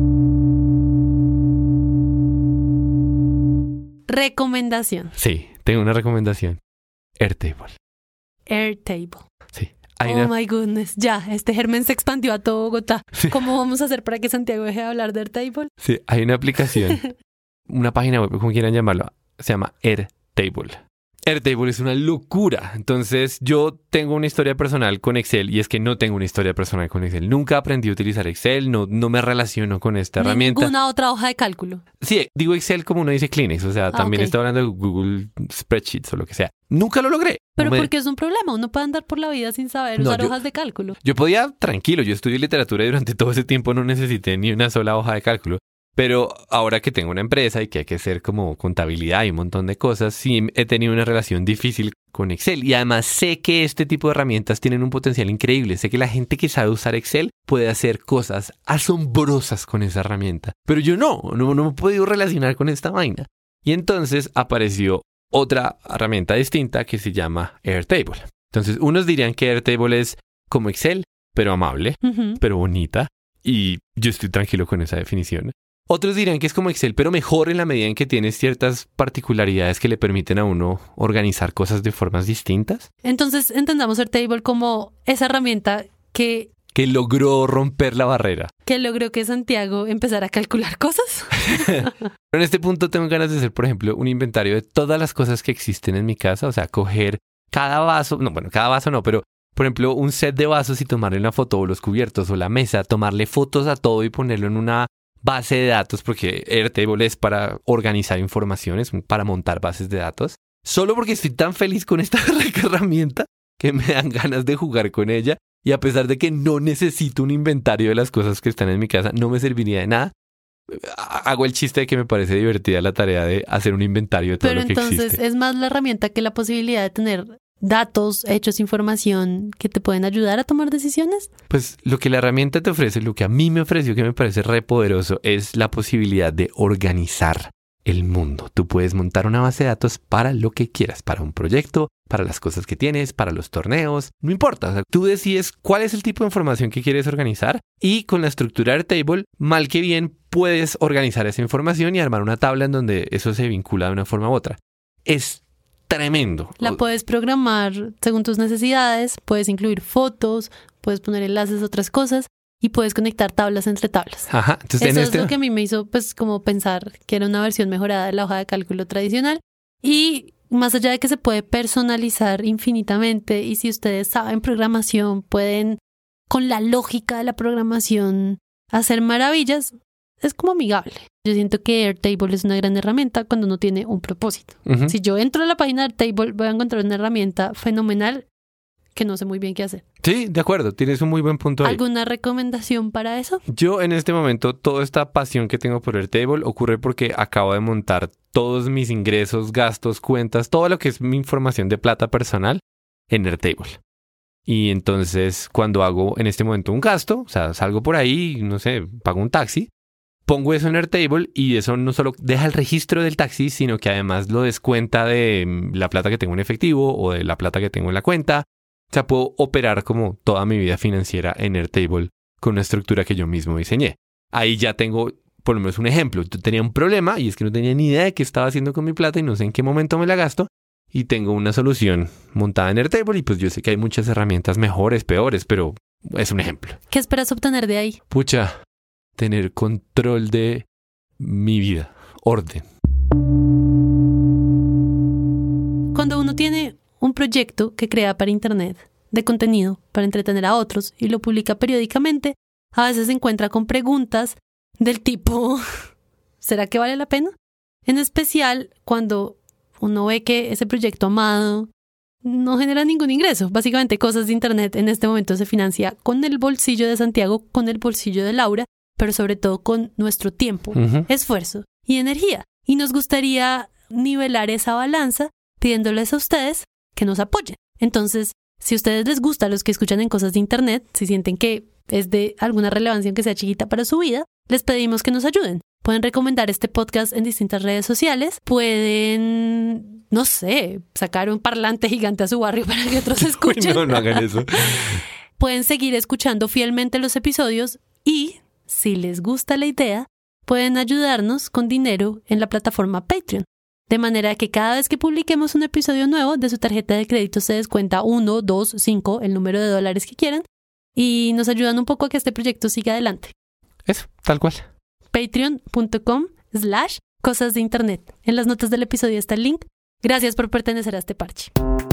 Recomendación. Sí, tengo una recomendación. Airtable. Airtable. Sí. Hay Oh una- my goodness. Ya, este germen se expandió a todo Bogotá. ¿Cómo vamos a hacer para que Santiago deje de hablar de Airtable? Sí, hay una aplicación, una página web, como quieran llamarlo, se llama Airtable. Airtable es una locura. Entonces, yo tengo una historia personal con Excel y es que no tengo una historia personal con Excel. Nunca aprendí a utilizar Excel, no me relaciono con esta herramienta. Ninguna otra hoja de cálculo. Sí, digo Excel como uno dice Kleenex, o sea, también ok. estoy hablando de Google Spreadsheets o lo que sea. Nunca lo logré. Pero No me- porque es un problema. Uno puede andar por la vida sin saber No, usar yo- hojas de cálculo. Yo podía, tranquilo, yo estudié literatura y durante todo ese tiempo no necesité ni una sola hoja de cálculo. Pero ahora que tengo una empresa y que hay que hacer como contabilidad y un montón de cosas, sí he tenido una relación difícil con Excel. Y además sé que este tipo de herramientas tienen un potencial increíble. Sé que la gente que sabe usar Excel puede hacer cosas asombrosas con esa herramienta. Pero yo no me he podido relacionar con esta vaina. Y entonces apareció otra herramienta distinta que se llama Airtable. Entonces unos dirían que Airtable es como Excel, pero amable, Ujú. pero bonita. Y yo estoy tranquilo con esa definición. Otros dirán que es como Excel, pero mejor en la medida en que tiene ciertas particularidades que le permiten a uno organizar cosas de formas distintas. Entonces entendamos Airtable como esa herramienta que Que logró romper la barrera. logró que Santiago empezara a calcular cosas. Pero en este punto tengo ganas de hacer, por ejemplo, un inventario de todas las cosas que existen en mi casa. O sea, coger cada vaso, cada vaso no, pero por ejemplo, un set de vasos y tomarle una foto o los cubiertos o la mesa, tomarle fotos a todo y ponerlo en una base de datos, porque Airtable es para organizar informaciones, para montar bases de datos. Solo porque estoy tan feliz con esta herramienta que me dan ganas de jugar con ella. Y a pesar de que no necesito un inventario de las cosas que están en mi casa, no me serviría de nada, hago el chiste de que me parece divertida la tarea de hacer un inventario de todo Pero lo que entonces existe. es más la herramienta que la posibilidad de tener datos, hechos, información que te pueden ayudar a tomar decisiones. Pues lo que la herramienta te ofrece, lo que a mí me ofreció, que me parece re poderoso, es la posibilidad de organizar el mundo. Tú puedes montar una base de datos para lo que quieras, para un proyecto, para las cosas que tienes, para los torneos, no importa. O sea, tú decides cuál es el tipo de información que quieres organizar y con la estructura Airtable, mal que bien, puedes organizar esa información y armar una tabla en donde eso se vincula de una forma u otra. Es tremendo. La puedes programar según tus necesidades, puedes incluir fotos, puedes poner enlaces a otras cosas y puedes conectar tablas entre tablas. Ajá. Entonces, Eso es lo que a mí me hizo pues como pensar que era una versión mejorada de la hoja de cálculo tradicional. Y más allá de que se puede personalizar infinitamente y si ustedes saben programación, pueden con la lógica de la programación hacer maravillas, es como amigable. Yo siento que Airtable es una gran herramienta cuando uno tiene un propósito. Ujú. Si yo entro a la página de Airtable, voy a encontrar una herramienta fenomenal que no sé muy bien qué hacer. Sí, de acuerdo, tienes un muy buen punto ahí. ¿Alguna recomendación para eso? Yo en este momento, toda esta pasión que tengo por Airtable ocurre porque acabo de montar todos mis ingresos, gastos, cuentas, todo lo que es mi información de plata personal en Airtable. Y entonces cuando hago en este momento un gasto, o sea, salgo por ahí, no sé, pago un taxi, pongo eso en Airtable y eso no solo deja el registro del taxi, sino que además lo descuenta de la plata que tengo en efectivo o de la plata que tengo en la cuenta. O sea, puedo operar como toda mi vida financiera en Airtable con una estructura que yo mismo diseñé. Ahí ya tengo por lo menos un ejemplo. Yo tenía un problema y es que no tenía ni idea de qué estaba haciendo con mi plata y no sé en qué momento me la gasto. Y tengo una solución montada en Airtable y pues yo sé que hay muchas herramientas mejores, peores, pero es un ejemplo. ¿Qué esperas obtener de ahí? Pucha, tener control de mi vida, orden. Cuando uno tiene un proyecto que crea para internet, de contenido, para entretener a otros y lo publica periódicamente, a veces se encuentra con preguntas del tipo ¿será que vale la pena? En especial cuando uno ve que ese proyecto amado no genera ningún ingreso. Básicamente Cosas de Internet en este momento se financia con el bolsillo de Santiago, con el bolsillo de Laura, pero sobre todo con nuestro tiempo, esfuerzo y energía. Y nos gustaría nivelar esa balanza pidiéndoles a ustedes que nos apoyen. Entonces, si a ustedes les gusta los que escuchan en Cosas de Internet, si sienten que es de alguna relevancia aunque sea chiquita para su vida, les pedimos que nos ayuden. Pueden recomendar este podcast en distintas redes sociales. Pueden, no sé, sacar un parlante gigante a su barrio para que otros escuchen. No hagan eso. Pueden seguir escuchando fielmente los episodios y, si les gusta la idea, pueden ayudarnos con dinero en la plataforma Patreon. De manera que cada vez que publiquemos un episodio nuevo, de su tarjeta de crédito se descuenta 1, 2, 5, el número de dólares que quieran, y nos ayudan un poco a que este proyecto siga adelante. Eso, tal cual. Patreon.com/Cosas de Internet. En las notas del episodio está el link. Gracias por pertenecer a este parche.